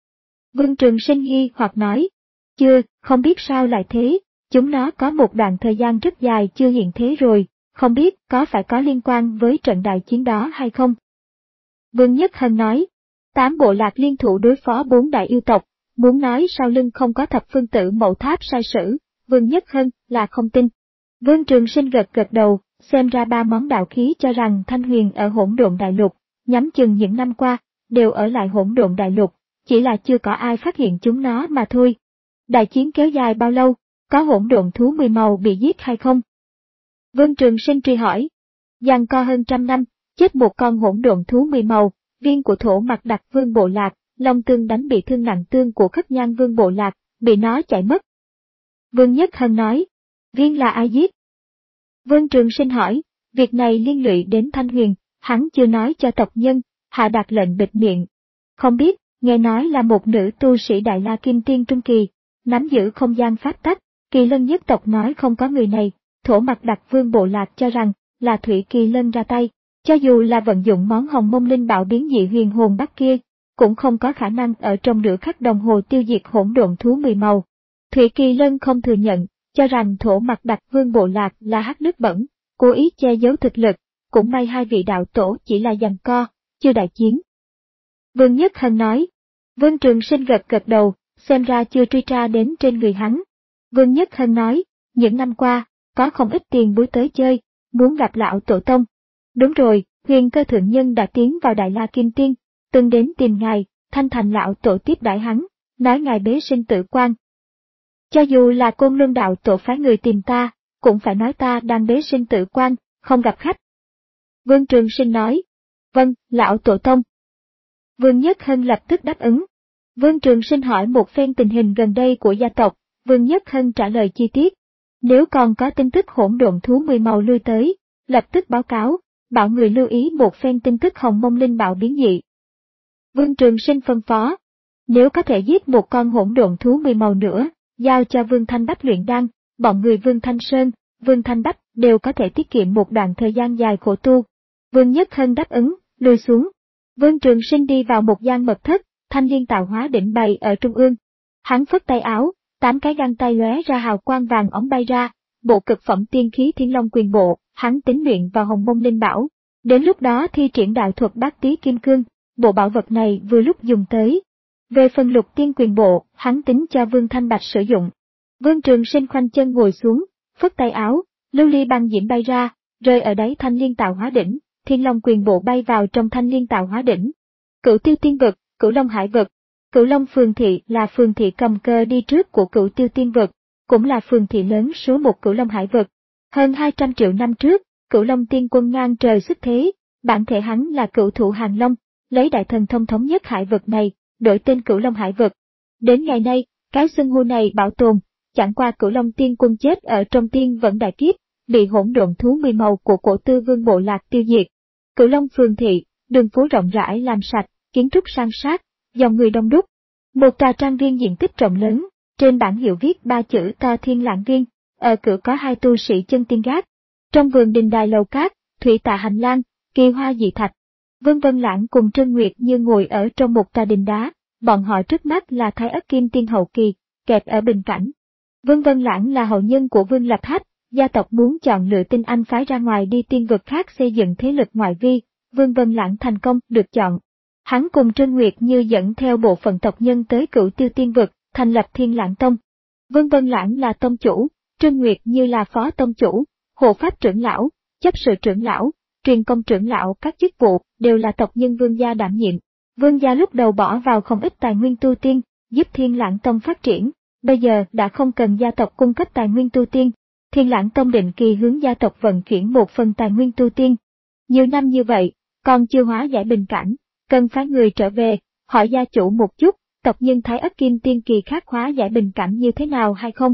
Vương Trường Sinh nghi hoặc nói, chưa, không biết sao lại thế, chúng nó có một đoạn thời gian rất dài chưa hiện thế rồi, không biết có phải có liên quan với trận đại chiến đó hay không. Vương Nhất Hân nói, tám bộ lạc liên thủ đối phó bốn đại yêu tộc, muốn nói sau lưng không có thập phương tử mậu tháp sai sử, Vương Nhất Hân là không tin. Vương Trường Sinh gật gật đầu, xem ra ba món đạo khí cho rằng Thanh Huyền ở Hỗn Độn Đại Lục, nhắm chừng những năm qua, đều ở lại Hỗn Độn Đại Lục, chỉ là chưa có ai phát hiện chúng nó mà thôi. Đại chiến kéo dài bao lâu, có hỗn độn thú mười màu bị giết hay không? Vương Trường Sinh truy hỏi. Giằng co hơn trăm năm, chết một con hỗn độn thú mười màu, viên của thổ mặc đặc vương bộ lạc, Long Tương đánh bị thương nặng tương của Khất Nhan vương bộ lạc, bị nó chạy mất. Vương Nhất Hân nói, viên là ai giết? Vương Trường Sinh hỏi, việc này liên lụy đến Thanh Huyền, hắn chưa nói cho tộc nhân, hạ đạt lệnh bịt miệng. Không biết, nghe nói là một nữ tu sĩ Đại La Kim Tiên trung kỳ, nắm giữ không gian pháp tắc, Kỳ Lân nhất tộc nói không có người này, thổ mặc đặc vương bộ lạc cho rằng là Thủy Kỳ Lân ra tay, cho dù là vận dụng món hồng mông linh bảo biến dị huyền hồn bắc kia, cũng không có khả năng ở trong nửa khắc đồng hồ tiêu diệt hỗn độn thú mười màu. Thủy Kỳ Lân không thừa nhận, cho rằng thổ mặt đặc vương bộ lạc là hắc nước bẩn, cố ý che giấu thực lực, cũng may hai vị đạo tổ chỉ là giằng co, chưa đại chiến. Vương Nhất Hân nói. Vương Trường Sinh gật gật đầu, xem ra chưa truy tra đến trên người hắn. Vương Nhất Hân nói, những năm qua, có không ít tiền bối tới chơi, muốn gặp lão tổ tông. Đúng rồi, Huyền Cơ thượng nhân đã tiến vào Đại La Kim Tiên, từng đến tìm ngài, Thanh Thành lão tổ tiếp đãi hắn, nói ngài bế sinh tử quan. Cho dù là Côn Luân đạo tổ phái người tìm ta, cũng phải nói ta đang bế sinh tử quan, không gặp khách. Vương Trường Sinh nói, vâng, lão tổ tông. Vương Nhất Hân lập tức đáp ứng. Vương Trường Sinh hỏi một phen tình hình gần đây của gia tộc, Vương Nhất Hân trả lời chi tiết. Nếu còn có tin tức hỗn độn thú mười màu lui tới, lập tức báo cáo, bảo người lưu ý một phen tin tức hồng mông linh bạo biến dị. Vương Trường Sinh phân phó, nếu có thể giết một con hỗn độn thú mười màu nữa, giao cho Vương Thanh Bách luyện đan, bọn người Vương Thanh Sơn, Vương Thanh Bách đều có thể tiết kiệm một đoạn thời gian dài khổ tu. Vương Nhất Hân đáp ứng, lùi xuống. Vương Trường Sinh đi vào một gian mật thất, thanh liên tạo hóa đỉnh bày ở trung ương. Hắn phất tay áo, tám cái găng tay lóe ra hào quang vàng óng bay ra, bộ cực phẩm tiên khí Thiên Long Quyền Bộ, hắn tính luyện vào hồng mông linh bảo. Đến lúc đó thi triển đạo thuật bát tý kim cương, bộ bảo vật này vừa lúc dùng tới. Về phần Lục Tiên Quyền Bộ, hắn tính cho Vương Thanh Bạch sử dụng. Vương Trường Sinh khoanh chân ngồi xuống, phất tay áo, lưu ly băng diễm bay ra, rơi ở đáy thanh liên tạo hóa đỉnh, Thiên Long Quyền Bộ bay vào trong thanh liên tạo hóa đỉnh. Cửu Tiêu Tiên Vực, Cửu Long Hải Vực. Cửu Long Phường Thị là phường thị cầm cơ đi trước của Cửu Tiêu Tiên Vực, cũng là phường thị lớn số một Cửu Long Hải Vực. Hơn hai trăm triệu năm trước, Cửu Long Tiên Quân ngang trời xuất thế, bản thể hắn là cửu thủ Hàng Long, lấy đại thần thông thống nhất hải vực này, đổi tên Cửu Long Hải Vực. Đến ngày nay, cái xưng hô này bảo tồn, chẳng qua Cửu Long Tiên Quân chết ở trong tiên vẫn đại kiếp, bị hỗn độn thú mười màu của cổ tư vương bộ lạc tiêu diệt. Cửu Long Phường Thị, đường phố rộng rãi làm sạch, kiến trúc sang sát, dòng người đông đúc. Một tòa trang viên diện tích rộng lớn, trên bảng hiệu viết ba chữ to Thiên Lãng Viên, ở cửa có hai tu sĩ chân tiên gác. Trong vườn đình đài lầu cát, thủy tạ hành lang, kỳ hoa dị thạch. Vương Vân Lãng cùng Trân Nguyệt Như ngồi ở trong một tòa đình đá, bọn họ trước mắt là Thái Ất Kim Tiên hậu kỳ, kẹp ở bình cảnh. Vương Vân Lãng là hậu nhân của Vương Lập Hách, gia tộc muốn chọn lựa tinh anh phái ra ngoài đi tiên vực khác xây dựng thế lực ngoại vi, Vương Vân Lãng thành công được chọn. Hắn cùng Trân Nguyệt Như dẫn theo bộ phận tộc nhân tới Cửu Tiêu Tiên Vực, thành lập Thiên Lãng Tông. Vương Vân Lãng là tông chủ, Trân Nguyệt Như là phó tông chủ, hộ pháp trưởng lão, chấp sự trưởng lão, truyền công trưởng lão, các chức vụ đều là tộc nhân Vương gia đảm nhiệm. Vương gia lúc đầu bỏ vào không ít tài nguyên tu tiên, giúp Thiên Lãng Tông phát triển, bây giờ đã không cần gia tộc cung cấp tài nguyên tu tiên. Thiên Lãng Tông định kỳ hướng gia tộc vận chuyển một phần tài nguyên tu tiên. Nhiều năm như vậy, còn chưa hóa giải bình cảnh, cần phái người trở về, hỏi gia chủ một chút, tộc nhân Thái Ất Kim Tiên kỳ khác hóa giải bình cảnh như thế nào hay không?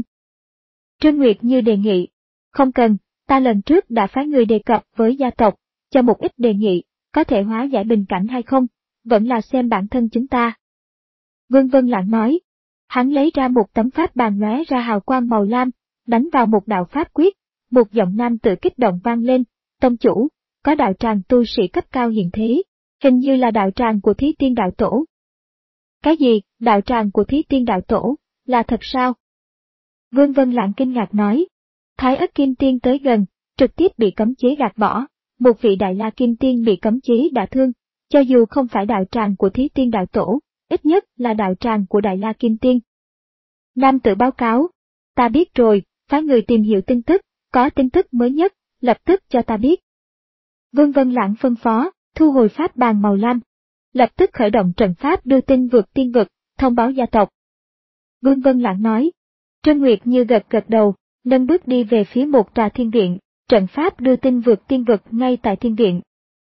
Trân Nguyệt Như đề nghị, không cần, ta lần trước đã phái người đề cập với gia tộc, cho một ít đề nghị, có thể hóa giải bình cảnh hay không, vẫn là xem bản thân chúng ta. Vương Vân Lãng nói, hắn lấy ra một tấm pháp bàn lóe ra hào quang màu lam, đánh vào một đạo pháp quyết, một giọng nam tự kích động vang lên, tông chủ, có đạo tràng tu sĩ cấp cao hiện thế, hình như là đạo tràng của Thí Tiên đạo tổ. Cái gì, đạo tràng của Thí Tiên đạo tổ, là thật sao? Vương Vân Lãng kinh ngạc nói, Thái Ất Kim Tiên tới gần, trực tiếp bị cấm chế gạt bỏ, một vị Đại La Kim Tiên bị cấm chế đả thương, cho dù không phải đạo tràng của Thí Tiên đạo tổ, ít nhất là đạo tràng của Đại La Kim Tiên. Nam tử báo cáo, ta biết rồi, phái người tìm hiểu tin tức, có tin tức mới nhất, lập tức cho ta biết. Vương Vân Lãng phân phó, thu hồi pháp bàn màu lam, lập tức khởi động trận pháp đưa tin vượt tiên vực, thông báo gia tộc. Vương Vân Lãng nói, Trân Nguyệt Như gật gật đầu, nâng bước đi về phía một tòa thiên viện, trận pháp đưa tin vượt tiên vực ngay tại thiên viện.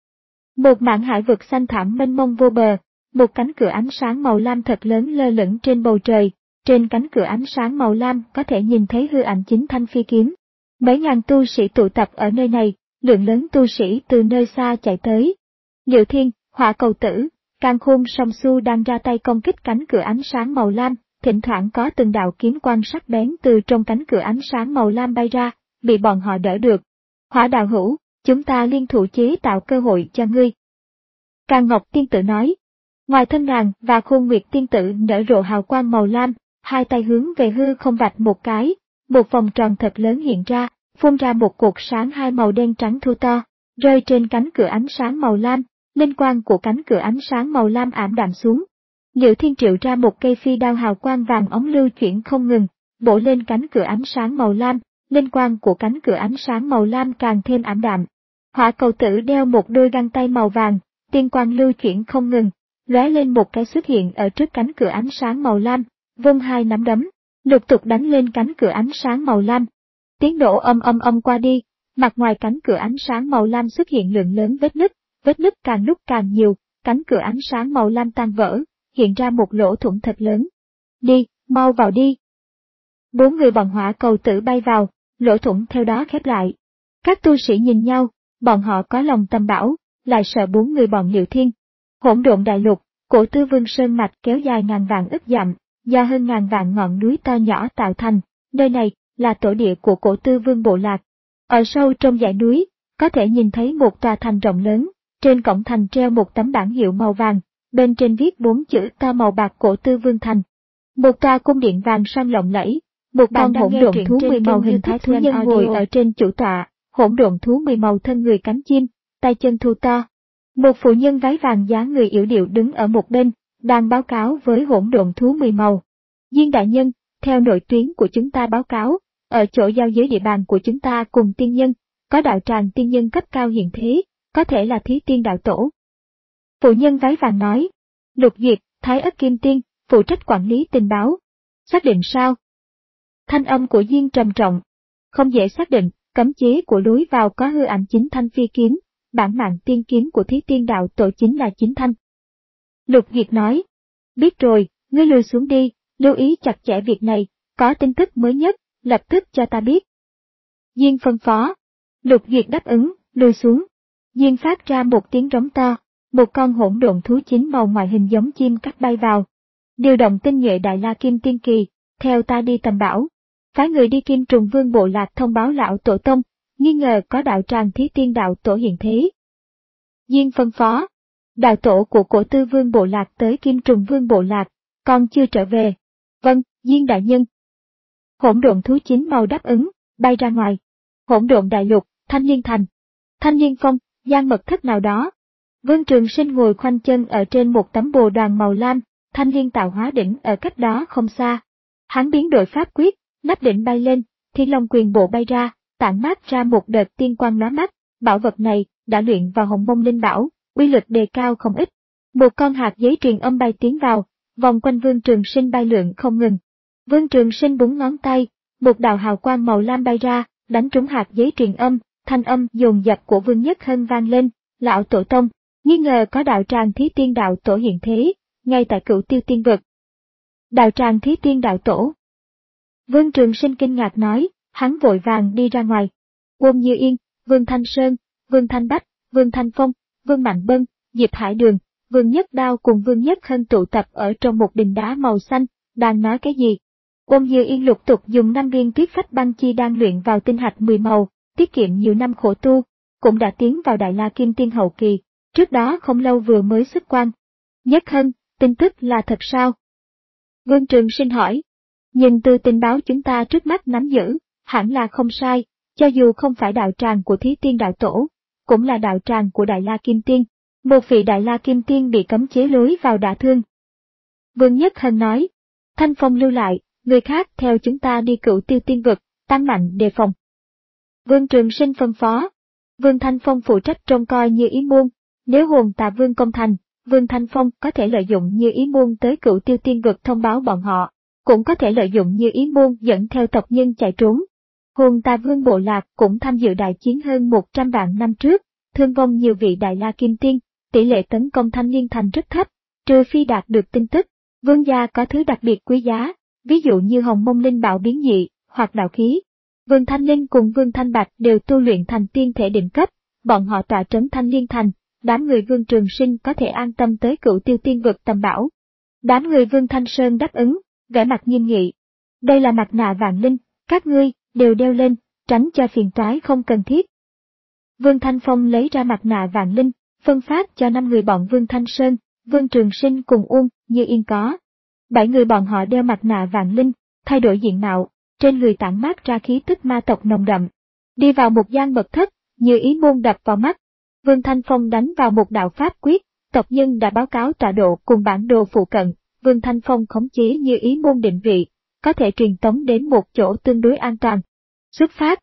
Một mảng hải vực xanh thẳm mênh mông vô bờ, một cánh cửa ánh sáng màu lam thật lớn lơ lửng trên bầu trời, trên cánh cửa ánh sáng màu lam có thể nhìn thấy hư ảnh chính thanh phi kiếm. Mấy ngàn tu sĩ tụ tập ở nơi này, lượng lớn tu sĩ từ nơi xa chạy tới. Liệu Thiên, Hỏa Cầu Tử, Càn Khôn Song Su đang ra tay công kích cánh cửa ánh sáng màu lam, thỉnh thoảng có từng đạo kiếm quang sắc bén từ trong cánh cửa ánh sáng màu lam bay ra, bị bọn họ đỡ được. Hỏa đạo hữu, chúng ta liên thủ chế tạo cơ hội cho ngươi. Càn Ngọc Tiên Tử nói. Ngoài thân nàng và khuôn nguyệt tiên tử nở rộ hào quang màu lam, hai tay hướng về hư không vạch một cái, một vòng tròn thật lớn hiện ra, phun ra một cột sáng hai màu đen trắng thô to, rơi trên cánh cửa ánh sáng màu lam, linh quang của cánh cửa ánh sáng màu lam ảm đạm xuống. Liễu Thiên triệu ra một cây phi đao hào quang vàng óng lưu chuyển không ngừng, bổ lên cánh cửa ánh sáng màu lam, linh quang của cánh cửa ánh sáng màu lam càng thêm ảm đạm. Hỏa cầu tử đeo một đôi găng tay màu vàng, tiên quang lưu chuyển không ngừng, lóe lên một cái xuất hiện ở trước cánh cửa ánh sáng màu lam, vung hai nắm đấm, lục tục đánh lên cánh cửa ánh sáng màu lam. Tiếng nổ âm âm âm qua đi, mặt ngoài cánh cửa ánh sáng màu lam xuất hiện lượng lớn vết nứt, vết nứt càng lúc càng nhiều, cánh cửa ánh sáng màu lam tan vỡ, hiện ra một lỗ thủng thật lớn. Đi, mau vào đi. Bốn người bọn hỏa cầu tử bay vào, lỗ thủng theo đó khép lại. Các tu sĩ nhìn nhau, bọn họ có lòng tầm bảo, lại sợ bốn người bọn Liễu Thiên. Hỗn độn đại lục, cổ Tư Vương sơn mạch kéo dài ngàn vạn ức dặm, do hơn ngàn vạn ngọn núi to nhỏ tạo thành, nơi này là tổ địa của cổ Tư Vương bộ lạc. Ở sâu trong dãy núi, có thể nhìn thấy một tòa thành rộng lớn, trên cổng thành treo một tấm bảng hiệu màu vàng, bên trên viết bốn chữ to màu bạc cổ Tư Vương thành. Một tòa cung điện vàng son lộng lẫy, một con hỗn độn thú mười màu hình thái thú nhân ngồi ở trên chủ tọa, hỗn độn thú mười màu thân người cánh chim, tay chân thô to. Một phụ nhân váy vàng dáng người yểu điệu đứng ở một bên, đang báo cáo với hỗn độn thú mười màu. Diên đại nhân, theo nội tuyến của chúng ta báo cáo, ở chỗ giao giới địa bàn của chúng ta cùng tiên nhân, có đạo tràng tiên nhân cấp cao hiện thế, có thể là Thí Tiên đạo tổ. Phụ nhân váy vàng nói, Lục Duyệt, Thái Ất Kim Tiên, phụ trách quản lý tình báo. Xác định sao? Thanh âm của Diên trầm trọng. Không dễ xác định, cấm chế của lối vào có hư ảnh chính thanh phi kiếm, bản mạng tiên kiếm của Thí Tiên đạo tổ chính là chính thanh. Lục Duyệt nói, biết rồi, ngươi lùi xuống đi, lưu ý chặt chẽ việc này, có tin tức mới nhất, lập tức cho ta biết. Diên phân phó. Lục Duyệt đáp ứng, lùi xuống. Diên phát ra một tiếng rống to, một con hỗn độn thú chín màu ngoại hình giống chim cắt bay vào. Điều động tinh nhuệ Đại La Kim Tiên Kỳ, theo ta đi tầm bảo. Phái người đi Kim Trùng Vương bộ lạc thông báo lão tổ tông, nghi ngờ có đạo tràng Thí Tiên đạo tổ hiện thế. Diên phân phó. Đạo tổ của cổ Tư Vương bộ lạc tới Kim Trùng Vương bộ lạc, còn chưa trở về. Vâng, Diên đại nhân. Hỗn độn thú chín màu đáp ứng, bay ra ngoài. Hỗn độn đại lục, Thanh Liên thành. Thanh Liên phong, gian mật thất nào đó. Vương Trường Sinh ngồi khoanh chân ở trên một tấm bồ đoàn màu lam, Thanh Liên tạo hóa đỉnh ở cách đó không xa. Hắn biến đổi pháp quyết, nắp đỉnh bay lên, Thiên Long quyền bộ bay ra, tản mát ra một đợt tiên quang lóa mắt. Bảo vật này đã luyện vào Hồng Mông Linh Bảo, uy lực đề cao không ít. Một con hạt giấy truyền âm bay tiến vào, vòng quanh Vương Trường Sinh bay lượn không ngừng. Vương Trường Sinh búng ngón tay, một đạo hào quang màu lam bay ra, đánh trúng hạt giấy truyền âm, thanh âm dồn dập của Vương Nhất Hân vang lên, lão tổ tông, nghi ngờ có đạo tràng Thí Tiên đạo tổ hiện thế, ngay tại Cửu Tiêu Tiên vực. Đạo tràng Thí Tiên đạo tổ. Vương Trường Sinh kinh ngạc nói, hắn vội vàng đi ra ngoài. Ôn Như Yên, Vương Thanh Sơn, Vương Thanh Bách, Vương Thanh Phong, Vương Mạnh Bân, Diệp Hải Đường, Vương Nhất Đao cùng Vương Nhất Hân tụ tập ở trong một đình đá màu xanh, đang nói cái gì? Ôn Như Yên lục tục dùng năm viên tuyết phách băng chi đang luyện vào tinh hạch mười màu, tiết kiệm nhiều năm khổ tu, cũng đã tiến vào Đại La Kim Tiên hậu kỳ, trước đó không lâu vừa mới xuất quan. Nhất Hân, tin tức là thật sao? Vương Trường Sinh hỏi. Nhìn từ tình báo chúng ta trước mắt nắm giữ, hẳn là không sai, cho dù không phải đạo tràng của Thí Tiên đạo tổ, cũng là đạo tràng của Đại La Kim Tiên. Một vị Đại La Kim Tiên bị cấm chế lối vào đả thương. Vương Nhất Hân nói, Thanh Phong lưu lại, người khác theo chúng ta đi Cửu Tiêu Tiên vực, tăng mạnh đề phòng. Vương Trường Sinh phân phó. Vương Thanh Phong phụ trách trông coi Như Ý môn, nếu hồn tà vương công thành, Vương Thanh Phong có thể lợi dụng Như Ý môn tới Cửu Tiêu Tiên vực thông báo bọn họ, cũng có thể lợi dụng Như Ý môn dẫn theo tộc nhân chạy trốn. Hồn tà vương bộ lạc cũng tham dự đại chiến hơn một trăm vạn năm trước, thương vong nhiều vị Đại La Kim Tiên, tỷ lệ tấn công Thanh Liên thành rất thấp, trừ phi đạt được tin tức, vương gia có thứ đặc biệt quý giá, ví dụ như Hồng Mông Linh Bảo biến dị, hoặc đạo khí. Vương Thanh Linh cùng Vương Thanh Bạch đều tu luyện thành tiên thể đỉnh cấp, bọn họ tọa trấn Thanh Liên thành, đám người Vương Trường Sinh có thể an tâm tới Cửu Tiêu Tiên vực tầm bảo. Đám người Vương Thanh Sơn đáp ứng, vẻ mặt nghiêm nghị. Đây là mặt nạ vạn linh, các ngươi đều đeo lên, tránh cho phiền toái không cần thiết. Vương Thanh Phong lấy ra mặt nạ vạn linh, phân phát cho năm người bọn Vương Thanh Sơn, Vương Trường Sinh cùng Uông Như Yên có. Bảy người bọn họ đeo mặt nạ vạn linh, thay đổi diện mạo, trên người tản mát ra khí tức ma tộc nồng đậm. Đi vào một gian mật thất, Như Ý môn đập vào mắt. Vương Thanh Phong đánh vào một đạo pháp quyết, tộc nhân đã báo cáo tọa độ cùng bản đồ phụ cận. Vương Thanh Phong khống chế Như Ý môn định vị, có thể truyền tống đến một chỗ tương đối an toàn. Xuất phát.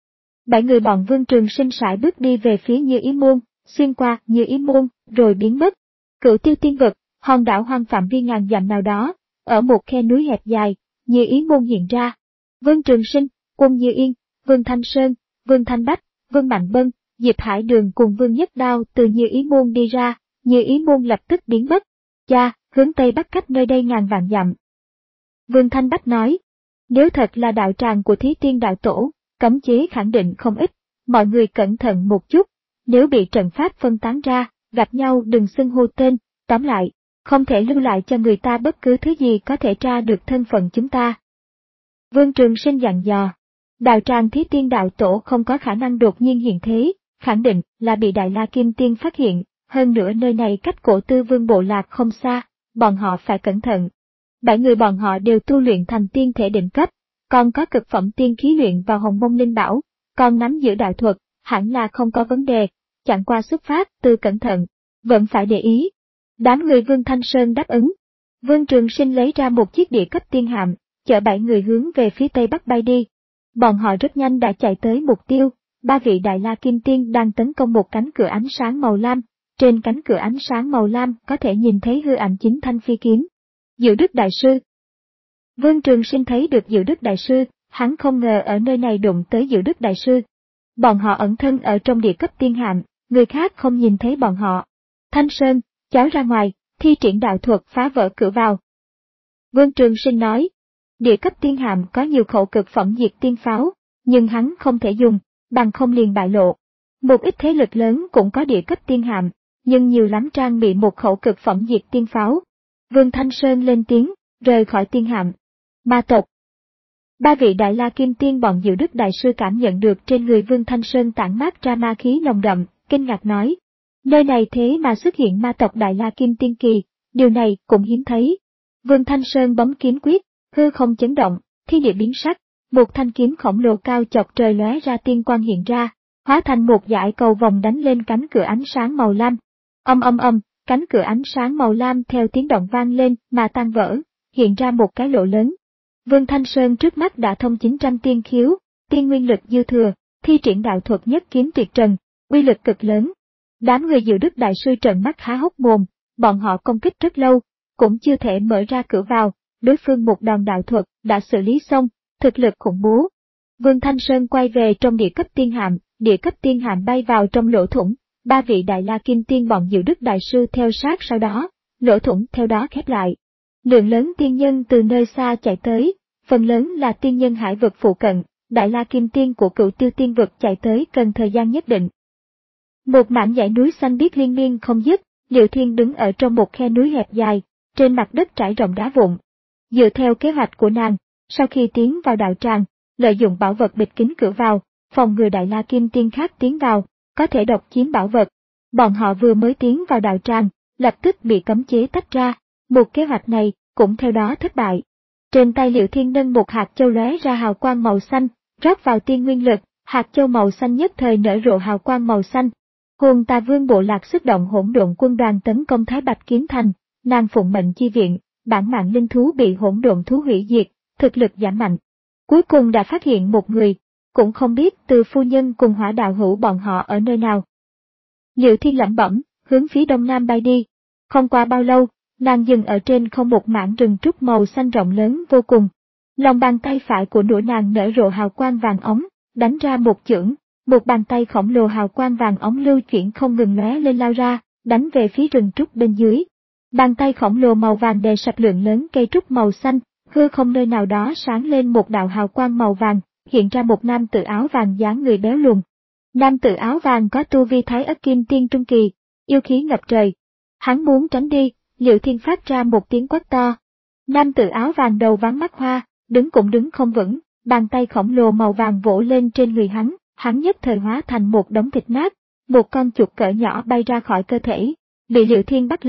Bảy người bọn Vương Trường Sinh sải bước đi về phía Như Ý môn, xuyên qua Như Ý môn, rồi biến mất. Cửu Tiêu Tiên Vực, hòn đảo hoang phạm vi ngàn dặm nào đó, ở một khe núi hẹp dài, Như Ý môn hiện ra. Vương Trường Sinh, Uông Như Yên, Vương Thanh Sơn, Vương Thanh Bách, Vương Mạnh Bân, Diệp Hải Đường cùng Vương Nhất Đao từ Như Ý môn đi ra, Như Ý môn lập tức biến mất. Cha, hướng Tây Bắc cách nơi đây ngàn vạn dặm. Vương Thanh Bách nói, nếu thật là đạo tràng của Thí Tiên đạo tổ, cấm chế khẳng định không ít, mọi người cẩn thận một chút, nếu bị trận pháp phân tán ra, gặp nhau đừng xưng hô tên, tóm lại, không thể lưu lại cho người ta bất cứ thứ gì có thể tra được thân phận chúng ta. Vương Trường Sinh dặn dò, đạo tràng Thí Tiên đạo tổ không có khả năng đột nhiên hiện thế, khẳng định là bị Đại La Kim Tiên phát hiện, hơn nữa nơi này cách cổ Tư Vương bộ lạc không xa, bọn họ phải cẩn thận. Bảy người bọn họ đều tu luyện thành tiên thể đỉnh cấp, còn có cực phẩm tiên khí luyện vào Hồng Mông Linh Bảo, còn nắm giữ đạo thuật, hẳn là không có vấn đề, chẳng qua xuất phát từ cẩn thận, vẫn phải để ý. Đám người Vương Thanh Sơn đáp ứng. Vương Trường Sinh lấy ra một chiếc địa cấp tiên hạm, chở bảy người hướng về phía Tây Bắc bay đi. Bọn họ rất nhanh đã chạy tới mục tiêu, ba vị Đại La Kim Tiên đang tấn công một cánh cửa ánh sáng màu lam, trên cánh cửa ánh sáng màu lam có thể nhìn thấy hư ảnh chính thanh phi kiếm. Diệu Đức Đại Sư. Vương Trường Sinh thấy được Diệu Đức Đại Sư, hắn không ngờ ở nơi này đụng tới Diệu Đức Đại Sư. Bọn họ ẩn thân ở trong địa cấp tiên hạm, người khác không nhìn thấy bọn họ. Thanh Sơn, cháu ra ngoài, thi triển đạo thuật phá vỡ cửa vào. Vương Trường Sinh nói, địa cấp tiên hạm có nhiều khẩu cực phẩm diệt tiên pháo, nhưng hắn không thể dùng, bằng không liền bại lộ. Một ít thế lực lớn cũng có địa cấp tiên hạm, nhưng nhiều lắm trang bị một khẩu cực phẩm diệt tiên pháo. Vương Thanh Sơn lên tiếng, rời khỏi tiên hạm. Ma tộc. Ba vị Đại La Kim Tiên bọn Diệu Đức Đại Sư cảm nhận được trên người Vương Thanh Sơn tản mát ra ma khí nồng đậm, kinh ngạc nói. Nơi này thế mà xuất hiện ma tộc Đại La Kim Tiên kỳ, điều này cũng hiếm thấy. Vương Thanh Sơn bấm kiếm quyết, hư không chấn động, thiên địa biến sắc, một thanh kiếm khổng lồ cao chọc trời lóe ra tiên quang hiện ra, hóa thành một dải cầu vòng đánh lên cánh cửa ánh sáng màu lam. Âm âm âm, cánh cửa ánh sáng màu lam theo tiếng động vang lên mà tan vỡ, hiện ra một cái lỗ lớn. Vương Thanh Sơn trước mắt đã thông chín trăm tiên khiếu, tiên nguyên lực dư thừa, thi triển đạo thuật nhất kiếm tuyệt trần, uy lực cực lớn. Đám người Diệu Đức Đại Sư trợn mắt há hốc mồm, bọn họ công kích rất lâu, cũng chưa thể mở ra cửa vào, đối phương một đòn đạo thuật đã xử lý xong, thực lực khủng bố. Vương Thanh Sơn quay về trong địa cấp tiên hạm, địa cấp tiên hạm bay vào trong lỗ thủng, ba vị Đại La Kim Tiên bọn Diệu Đức Đại Sư theo sát sau đó, lỗ thủng theo đó khép lại. Lượng lớn tiên nhân từ nơi xa chạy tới, phần lớn là tiên nhân hải vực phụ cận, Đại La Kim Tiên của Cửu Tiêu Tiên Vực chạy tới cần thời gian nhất định. Một mảng dãy núi xanh biếc liên miên không dứt, Liệu Thiên đứng ở trong một khe núi hẹp dài, trên mặt đất trải rộng đá vụn. Dựa theo kế hoạch của nàng, sau khi tiến vào đạo tràng, lợi dụng bảo vật bịt kín cửa vào, phòng ngừa Đại La Kim Tiên khác tiến vào, có thể độc chiếm bảo vật. Bọn họ vừa mới tiến vào đạo tràng, lập tức bị cấm chế tách ra, một kế hoạch này cũng theo đó thất bại. Trên tay Liệu Thiên nâng một hạt châu lóe ra hào quang màu xanh, rót vào tiên nguyên lực, hạt châu màu xanh nhất thời nở rộ hào quang màu xanh. Hồn Tà Vương bộ lạc xuất động hỗn độn quân đoàn tấn công Thái Bạch Kiếm Thành, nàng phụng mệnh chi viện, bản mạng linh thú bị hỗn độn thú hủy diệt, thực lực giảm mạnh. Cuối cùng đã phát hiện một người, cũng không biết Từ phu nhân cùng Hỏa đạo hữu bọn họ ở nơi nào. Liệu Thiên lẩm bẩm, hướng phía đông nam bay đi. Không qua bao lâu, nàng dừng ở trên không một mảng rừng trúc màu xanh rộng lớn vô cùng. Lòng bàn tay phải của nửa nàng nở rộ hào quang vàng óng, đánh ra một chưởng, một bàn tay khổng lồ hào quang vàng óng lưu chuyển không ngừng lóe lên lao ra, đánh về phía rừng trúc bên dưới. Bàn tay khổng lồ màu vàng đè sập lượng lớn cây trúc màu xanh, hư không nơi nào đó sáng lên một đạo hào quang màu vàng, hiện ra một nam tử áo vàng dáng người béo lùn. Nam tử áo vàng có tu vi Thái Ất Kim Tiên trung kỳ, yêu khí ngập trời. Hắn muốn tránh đi, Liệu Thiên phát ra một tiếng quát to. Nam tử áo vàng đầu váng mắt hoa, đứng cũng đứng không vững, bàn tay khổng lồ màu vàng vỗ lên trên người hắn, hắn nhất thời hóa thành một đống thịt nát, một con chuột cỡ nhỏ bay ra khỏi cơ thể, bị Liệu Thiên bắt lấy,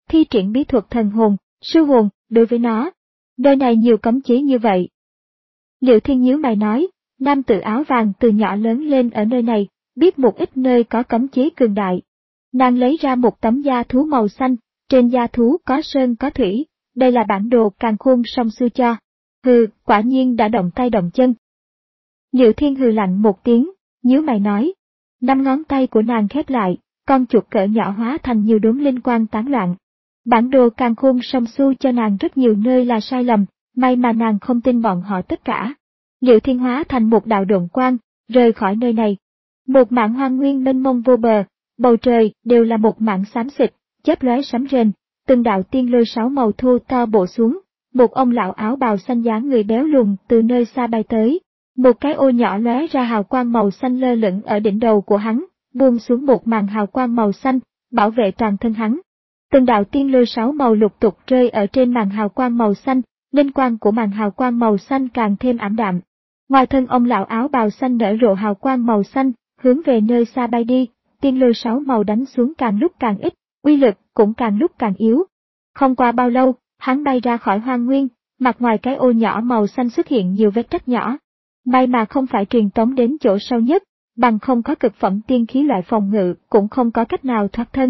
thi triển bí thuật thần hồn, sư hồn, đối với nó. Nơi này nhiều cấm chế như vậy. Liệu Thiên nhíu mày nói, nam tử áo vàng từ nhỏ lớn lên ở nơi này, biết một ít nơi có cấm chế cường đại. Nàng lấy ra một tấm da thú màu xanh, trên da thú có sơn có thủy, đây là bản đồ càn khôn song sư cho. Hừ, quả nhiên đã động tay động chân. Liệu Thiên hừ lạnh một tiếng, nhíu mày nói. Năm ngón tay của nàng khép lại, con chuột cỡ nhỏ hóa thành nhiều đốm linh quang tán loạn. Bản đồ càn khôn song su cho nàng rất nhiều nơi là sai lầm, may mà nàng không tin bọn họ tất cả. Liệu Thiên hóa thành một đạo độn quang, rời khỏi nơi này. Một mảng hoang nguyên mênh mông vô bờ, bầu trời đều là một mảng xám xịt, chớp lóe sấm rền, từng đạo tiên lôi sáu màu thu to bổ xuống. Một ông lão áo bào xanh dáng người béo lùn từ nơi xa bay tới. Một cái ô nhỏ lóe ra hào quang màu xanh lơ lửng ở đỉnh đầu của hắn, buông xuống một màn hào quang màu xanh, bảo vệ toàn thân hắn. Từng đạo tiên lôi sáu màu lục tục rơi ở trên màn hào quang màu xanh, linh quang của màn hào quang màu xanh càng thêm ảm đạm. Ngoài thân ông lão áo bào xanh nở rộ hào quang màu xanh, hướng về nơi xa bay đi, tiên lôi sáu màu đánh xuống càng lúc càng ít, uy lực cũng càng lúc càng yếu. Không qua bao lâu, hắn bay ra khỏi hoang nguyên, mặt ngoài cái ô nhỏ màu xanh xuất hiện nhiều vết rách nhỏ. May mà không phải truyền tống đến chỗ sâu nhất, bằng không có cực phẩm tiên khí loại phòng ngự cũng không có cách nào thoát thân.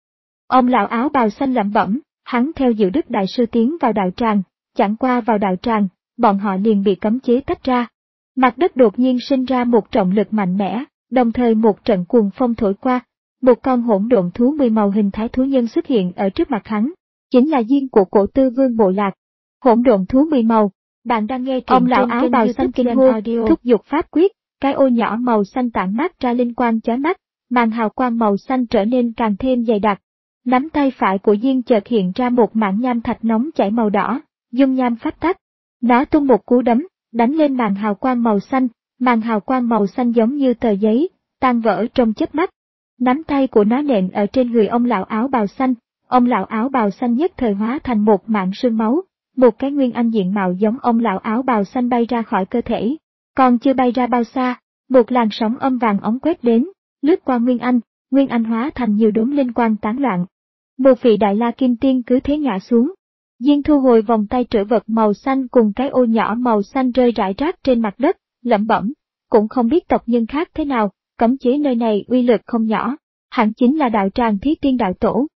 Ông lão áo bào xanh lẩm bẩm, hắn theo Diệu Đức Đại Sư tiến vào đạo tràng, chẳng qua vào đạo tràng, bọn họ liền bị cấm chế tách ra. Mặt đất đột nhiên sinh ra một trọng lực mạnh mẽ, đồng thời một trận cuồng phong thổi qua, một con hỗn độn thú mười màu hình thái thú nhân xuất hiện ở trước mặt hắn, chính là diên của cổ tư vương bộ lạc. Hỗn độn thú mười màu. Bạn đang nghe truyện. Ông lão áo bào xanh kinh hô, thúc giục pháp quyết, cái ô nhỏ màu xanh tản mát ra linh quang chói mắt, màn hào quang màu xanh trở nên càng thêm dày đặc. Nắm tay phải của Diên chợt hiện ra một mảng nham thạch nóng chảy màu đỏ, dung nham phát tắc. Nó tung một cú đấm, đánh lên màn hào quang màu xanh, màn hào quang màu xanh giống như tờ giấy, tan vỡ trong chớp mắt. Nắm tay của nó nện ở trên người ông lão áo bào xanh, ông lão áo bào xanh nhất thời hóa thành một mảng sương máu. Một cái nguyên anh diện mạo giống ông lão áo bào xanh bay ra khỏi cơ thể. Còn chưa bay ra bao xa, một làn sóng âm vàng ống quét đến, lướt qua nguyên anh, nguyên anh hóa thành nhiều đốm linh quang tán loạn. Một vị đại la kim tiên cứ thế ngã xuống. Diên thu hồi vòng tay trữ vật màu xanh cùng cái ô nhỏ màu xanh rơi rải rác trên mặt đất, lẩm bẩm, cũng không biết tộc nhân khác thế nào, cấm chế nơi này uy lực không nhỏ, hẳn chính là đạo tràng Thí Tiên đạo tổ.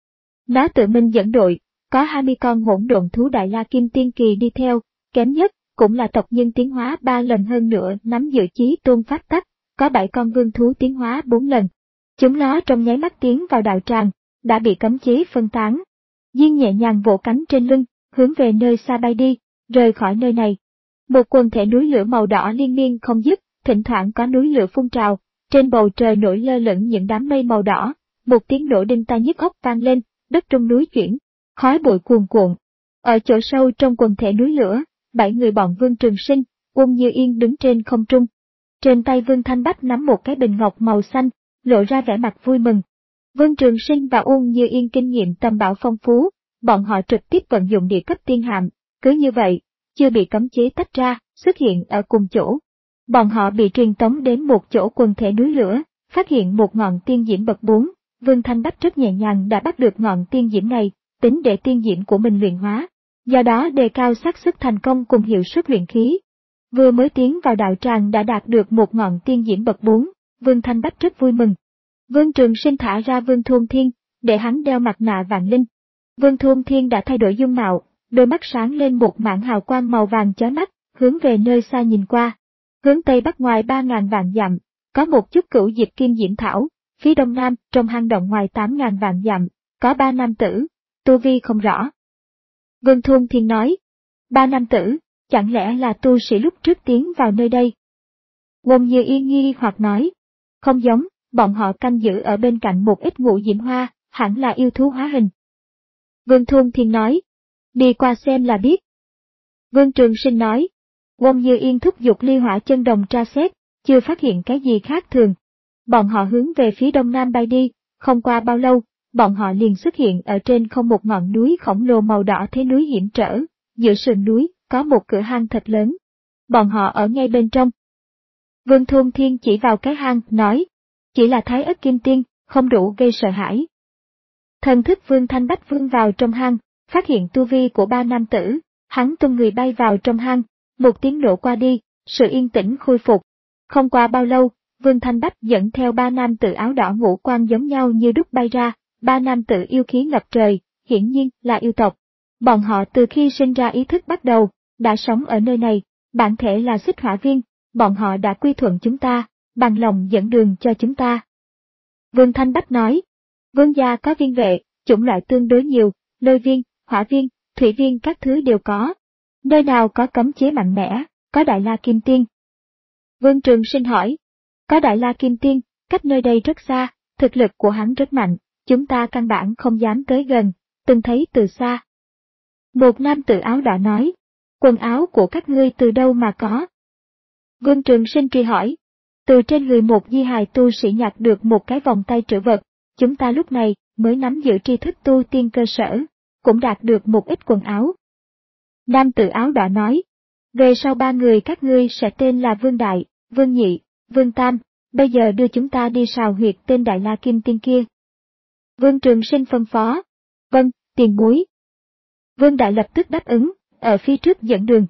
Nó tự mình dẫn đội. Có hai mươi con hỗn độn thú đại la kim tiên kỳ đi theo, kém nhất, cũng là tộc nhân tiến hóa ba lần hơn nữa nắm giữ chí tôn phát tắc, có bảy con vương thú tiến hóa bốn lần. Chúng nó trong nháy mắt tiến vào đạo tràng, đã bị cấm chế phân tán. Diên nhẹ nhàng vỗ cánh trên lưng, hướng về nơi xa bay đi, rời khỏi nơi này. Một quần thể núi lửa màu đỏ liên miên không dứt, thỉnh thoảng có núi lửa phun trào, trên bầu trời nổi lơ lửng những đám mây màu đỏ, một tiếng nổ đinh tai nhức óc vang lên, đất trong núi chuyển. Khói bụi cuồn cuộn. Ở chỗ sâu trong quần thể núi lửa, bảy người bọn Vương Trường Sinh, Uông Như Yên đứng trên không trung. Trên tay Vương Thanh Bách nắm một cái bình ngọc màu xanh, lộ ra vẻ mặt vui mừng. Vương Trường Sinh và Uông Như Yên kinh nghiệm tầm bảo phong phú, bọn họ trực tiếp vận dụng địa cấp tiên hạm, cứ như vậy, chưa bị cấm chế tách ra, xuất hiện ở cùng chỗ. Bọn họ bị truyền tống đến một chỗ quần thể núi lửa, phát hiện một ngọn tiên diễm bậc bốn, Vương Thanh Bách rất nhẹ nhàng đã bắt được ngọn tiên diễm này. Tính để tiên diễm của mình luyện hóa, do đó đề cao xác suất thành công cùng hiệu suất luyện khí. Vừa mới tiến vào đạo tràng đã đạt được một ngọn tiên diễm bậc bốn, Vương Thanh Bách rất vui mừng. Vương Trường Sinh thả ra Vương Thôn Thiên, để hắn đeo mặt nạ vạn linh. Vương Thôn Thiên đã thay đổi dung mạo, đôi mắt sáng lên một mảng hào quang màu vàng chói mắt, hướng về nơi xa nhìn qua. Hướng tây bắc ngoài ba ngàn vạn dặm, có một chút cửu diệp kim diễm thảo, phía đông nam trong hang động ngoài tám ngàn vạn dặm, có ba nam tử. Tu vi không rõ. Vương Thôn Thiên nói, ba nam tử, chẳng lẽ là tu sĩ lúc trước tiến vào nơi đây? Uông Như Yên nghi hoặc nói, không giống, bọn họ canh giữ ở bên cạnh một ít ngũ diễm hoa, hẳn là yêu thú hóa hình. Vương Thôn Thiên nói, đi qua xem là biết. Vương Trường Sinh nói, Uông Như Yên thúc giục ly hỏa chân đồng tra xét, chưa phát hiện cái gì khác thường. Bọn họ hướng về phía đông nam bay đi, không qua bao lâu. Bọn họ liền xuất hiện ở trên không một ngọn núi khổng lồ màu đỏ thế núi hiểm trở, giữa sườn núi, có một cửa hang thật lớn. Bọn họ ở ngay bên trong. Vương Thôn Thiên chỉ vào cái hang, nói, chỉ là thái ớt kim tiên, không đủ gây sợ hãi. Thần thức Vương Thanh Bách vươn vào trong hang, phát hiện tu vi của ba nam tử, hắn tung người bay vào trong hang, một tiếng nổ qua đi, sự yên tĩnh khôi phục. Không qua bao lâu, Vương Thanh Bách dẫn theo ba nam tử áo đỏ ngũ quan giống nhau như đúc bay ra, ba nam tử yêu khí ngập trời, hiển nhiên là yêu tộc. Bọn họ từ khi sinh ra ý thức bắt đầu, đã sống ở nơi này, bản thể là Xích Hỏa Viên, bọn họ đã quy thuận chúng ta, bằng lòng dẫn đường cho chúng ta. Vương Thanh Bách nói, Vương gia có viên vệ, chủng loại tương đối nhiều, lôi viên, hỏa viên, thủy viên các thứ đều có. Nơi nào có cấm chế mạnh mẽ, có Đại La Kim Tiên. Vương Trường Sinh hỏi, có Đại La Kim Tiên, cách nơi đây rất xa, thực lực của hắn rất mạnh, chúng ta căn bản không dám tới gần, từng thấy từ xa. Một nam tử áo đỏ nói, quần áo của các ngươi từ đâu mà có? Vương Trường Sinh truy hỏi, từ trên người một di hài tu sĩ nhặt được một cái vòng tay trữ vật, chúng ta lúc này mới nắm giữ tri thức tu tiên cơ sở, cũng đạt được một ít quần áo. Nam tử áo đỏ nói, về sau ba người các ngươi sẽ tên là Vương Đại, Vương Nhị, Vương Tam, bây giờ đưa chúng ta đi sào huyệt tên Đại La Kim Tiên kia. Vương Trường Sinh phân phó, vâng, tiền bối. Vương Đại lập tức đáp ứng, ở phía trước dẫn đường.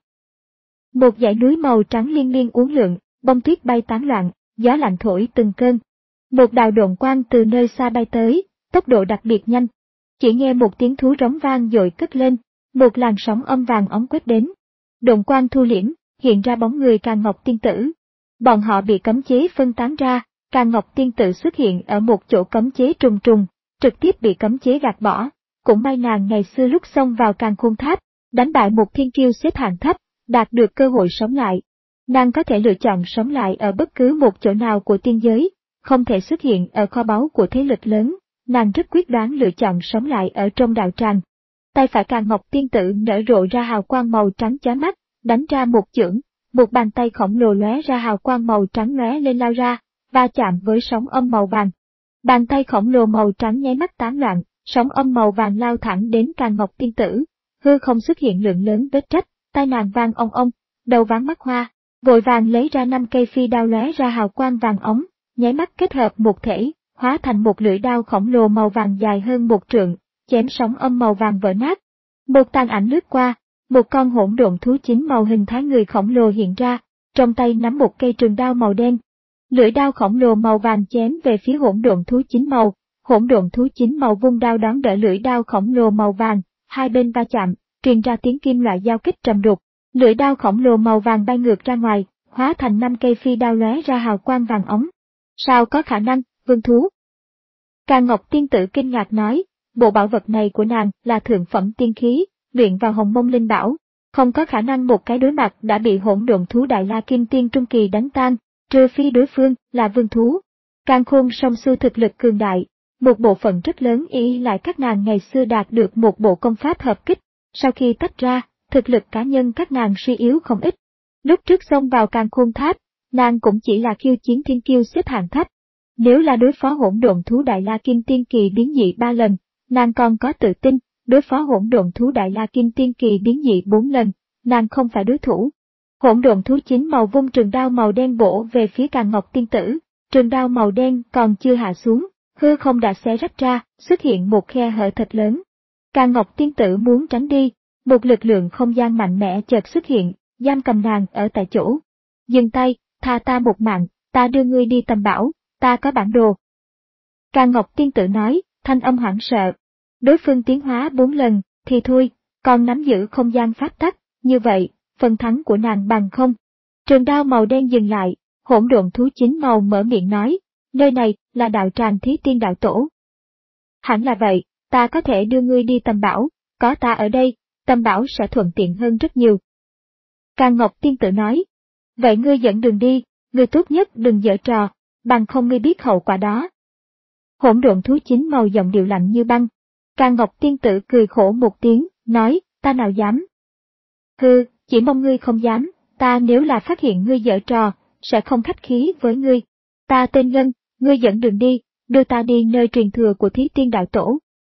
Một dãy núi màu trắng liên miên uốn lượn, bông tuyết bay tán loạn, gió lạnh thổi từng cơn. Một đạo độn quang từ nơi xa bay tới, tốc độ đặc biệt nhanh. Chỉ nghe một tiếng thú rống vang dội cất lên, một làn sóng âm vàng óng quét đến. Độn quang thu liễm, hiện ra bóng người Càn Ngọc Tiên Tử. Bọn họ bị cấm chế phân tán ra, Càn Ngọc Tiên Tử xuất hiện ở một chỗ cấm chế trùng trùng, trực tiếp bị cấm chế gạt bỏ. Cũng may nàng ngày xưa lúc xông vào Càn Khôn Tháp, đánh bại một thiên kiêu xếp hạng thấp, đạt được cơ hội sống lại. Nàng có thể lựa chọn sống lại ở bất cứ một chỗ nào của tiên giới, không thể xuất hiện ở kho báu của thế lực lớn, nàng rất quyết đoán lựa chọn sống lại ở trong đạo tràng. Tay phải Càn Ngọc Tiên Tử nở rộ ra hào quang màu trắng chói mắt, đánh ra một chưởng, một bàn tay khổng lồ lóe ra hào quang màu trắng lóe lên lao ra, va chạm với sóng âm màu vàng. Bàn tay khổng lồ màu trắng nháy mắt tán loạn, sóng âm màu vàng lao thẳng đến Càn Ngọc Tiên Tử, hư không xuất hiện lượng lớn vết rách, tai nàng vang ong ong, đầu váng mắt hoa, vội vàng lấy ra năm cây phi đao lóe ra hào quang vàng ống, nháy mắt kết hợp một thể, hóa thành một lưỡi đao khổng lồ màu vàng dài hơn một trượng, chém sóng âm màu vàng vỡ nát. Một tàn ảnh lướt qua, một con hỗn độn thú chín màu hình thái người khổng lồ hiện ra, trong tay nắm một cây trường đao màu đen. Lưỡi đao khổng lồ màu vàng chém về phía hỗn độn thú chín màu, hỗn độn thú chín màu vung đao đón đỡ lưỡi đao khổng lồ màu vàng, hai bên va chạm, truyền ra tiếng kim loại giao kích trầm đục. Lưỡi đao khổng lồ màu vàng bay ngược ra ngoài, hóa thành năm cây phi đao lóe ra hào quang vàng ống. Sao có khả năng, vương thú? Càn Ngọc Tiên Tử kinh ngạc nói, bộ bảo vật này của nàng là thượng phẩm tiên khí, luyện vào hồng mông linh bảo, không có khả năng một cái đối mặt đã bị hỗn độn thú Đại La Kim Tiên trung kỳ đánh tan, trừ phi đối phương là vương thú. Càn Khôn song su thực lực cường đại, một bộ phận rất lớn ý lại các nàng ngày xưa đạt được một bộ công pháp hợp kích, sau khi tách ra, thực lực cá nhân các nàng suy yếu không ít. Lúc trước xông vào Càn Khôn Tháp, nàng cũng chỉ là khiêu chiến thiên kiêu xếp hạng thấp. Nếu là đối phó hỗn độn thú Đại La Kim Tiên kỳ biến dị ba lần, nàng còn có tự tin, đối phó hỗn độn thú Đại La Kim Tiên kỳ biến dị bốn lần, nàng không phải đối thủ. Hỗn độn thú chín màu vung trường đao màu đen bổ về phía Càn Ngọc Tiên Tử, trường đao màu đen còn chưa hạ xuống, hư không đã xé rách ra, xuất hiện một khe hở thật lớn. Càn Ngọc Tiên Tử muốn tránh đi, một lực lượng không gian mạnh mẽ chợt xuất hiện, giam cầm nàng ở tại chỗ. Dừng tay, tha ta một mạng, ta đưa ngươi đi tầm bảo, ta có bản đồ. Càn Ngọc Tiên Tử nói, thanh âm hoảng sợ. Đối phương tiến hóa bốn lần, thì thôi, còn nắm giữ không gian pháp tắc, như vậy, phần thắng của nàng bằng không. Trường đao màu đen dừng lại, hỗn độn thú chín màu mở miệng nói, nơi này là đạo tràng Thí Tiên đạo tổ. Hẳn là vậy, ta có thể đưa ngươi đi tầm bảo, có ta ở đây, tầm bảo sẽ thuận tiện hơn rất nhiều. Càn Ngọc Tiên Tử nói, vậy ngươi dẫn đường đi, ngươi tốt nhất đừng giở trò, bằng không ngươi biết hậu quả đó. Hỗn độn thú chín màu giọng điệu lạnh như băng. Càn Ngọc Tiên Tử cười khổ một tiếng, nói, ta nào dám. Hừ, chỉ mong ngươi không dám, ta nếu là phát hiện ngươi giở trò, sẽ không khách khí với ngươi. Ta tên Ngân, ngươi dẫn đường đi, đưa ta đi nơi truyền thừa của Thí Tiên đạo tổ.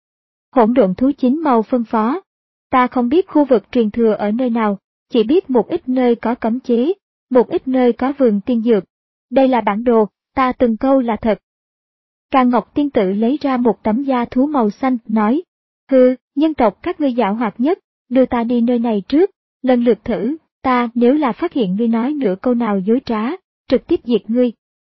Hỗn độn thú chín màu phân phó. Ta không biết khu vực truyền thừa ở nơi nào, chỉ biết một ít nơi có cấm chế, một ít nơi có vườn tiên dược. Đây là bản đồ, ta từng câu là thật. Càn Ngọc Tiên Tử lấy ra một tấm da thú màu xanh, nói, hừ, nhân tộc các ngươi giảo hoạt nhất, đưa ta đi nơi này trước, lần lượt thử, ta nếu là phát hiện ngươi nói nửa câu nào dối trá, trực tiếp diệt ngươi.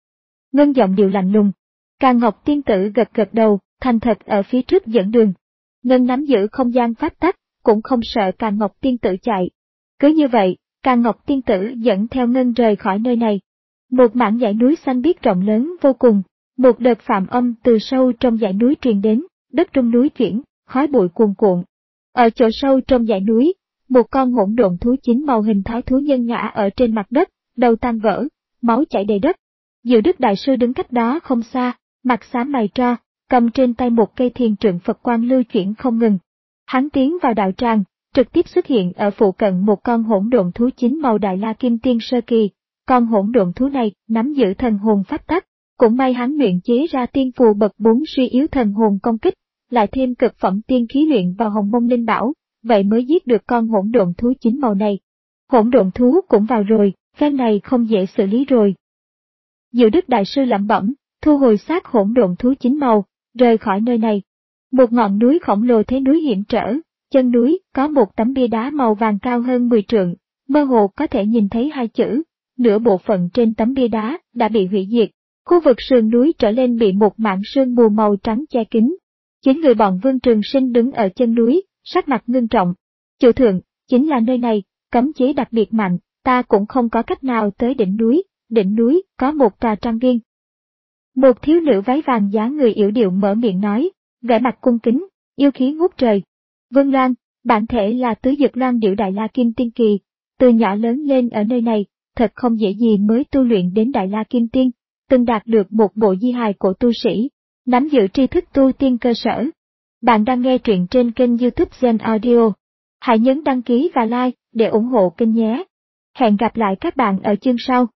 Ngân giọng điệu lạnh lùng. Càn Ngọc Tiên Tử gật gật đầu, thành thật ở phía trước dẫn đường. Ngân nắm giữ không gian pháp tắc, cũng không sợ Càn Ngọc Tiên Tử chạy. Cứ như vậy, Càn Ngọc Tiên Tử dẫn theo Ngân rời khỏi nơi này. Một mảng dãy núi xanh biếc rộng lớn vô cùng, một đợt phạm âm từ sâu trong dãy núi truyền đến, đất trong núi chuyển, khói bụi cuồn cuộn. Ở chỗ sâu trong dãy núi, một con hỗn độn thú chín màu hình thái thú nhân ngã ở trên mặt đất, đầu tan vỡ, máu chảy đầy đất. Diệu Đức Đại Sư đứng cách đó không xa, mặt xám mày tro, cầm trên tay một cây thiền trượng Phật quang lưu chuyển không ngừng. Hắn tiến vào đạo tràng, trực tiếp xuất hiện ở phụ cận một con hỗn độn thú chín màu Đại La Kim Tiên sơ kỳ. Con hỗn độn thú này nắm giữ thần hồn pháp tắc, cũng may hắn luyện chế ra tiên phù bậc bốn suy yếu thần hồn công kích, lại thêm cực phẩm tiên khí luyện vào Hồng Mông Linh Bảo, vậy mới giết được con hỗn độn thú chín màu này. Hỗn độn thú cũng vào rồi, phen này không dễ xử lý rồi. Diệu Đức Đại Sư lẩm bẩm, thu hồi xác hỗn độn thú chín màu, rời khỏi nơi này. Một ngọn núi khổng lồ thế núi hiểm trở, chân núi có một tấm bia đá màu vàng cao hơn mười trượng, mơ hồ có thể nhìn thấy hai chữ, nửa bộ phận trên tấm bia đá đã bị hủy diệt, khu vực sườn núi trở lên bị một mảng sương mù màu trắng che kín. Chín người bọn Vương Trường Sinh đứng ở chân núi, sắc mặt ngưng trọng. Chủ thượng, chính là nơi này, cấm chế đặc biệt mạnh, ta cũng không có cách nào tới đỉnh núi, đỉnh núi có một tòa trang viên. Một thiếu nữ váy vàng dáng người yểu điệu mở miệng nói, vẻ mặt cung kính, yêu khí ngút trời. Vương Loan, bản thể là tứ dực loan điệu Đại La Kim Tiên kỳ, từ nhỏ lớn lên ở nơi này, thật không dễ gì mới tu luyện đến Đại La Kim Tiên, từng đạt được một bộ di hài của tu sĩ, nắm giữ tri thức tu tiên cơ sở. Bạn đang nghe truyện trên kênh YouTube Zen Audio. Hãy nhấn đăng ký và like để ủng hộ kênh nhé. Hẹn gặp lại các bạn ở chương sau.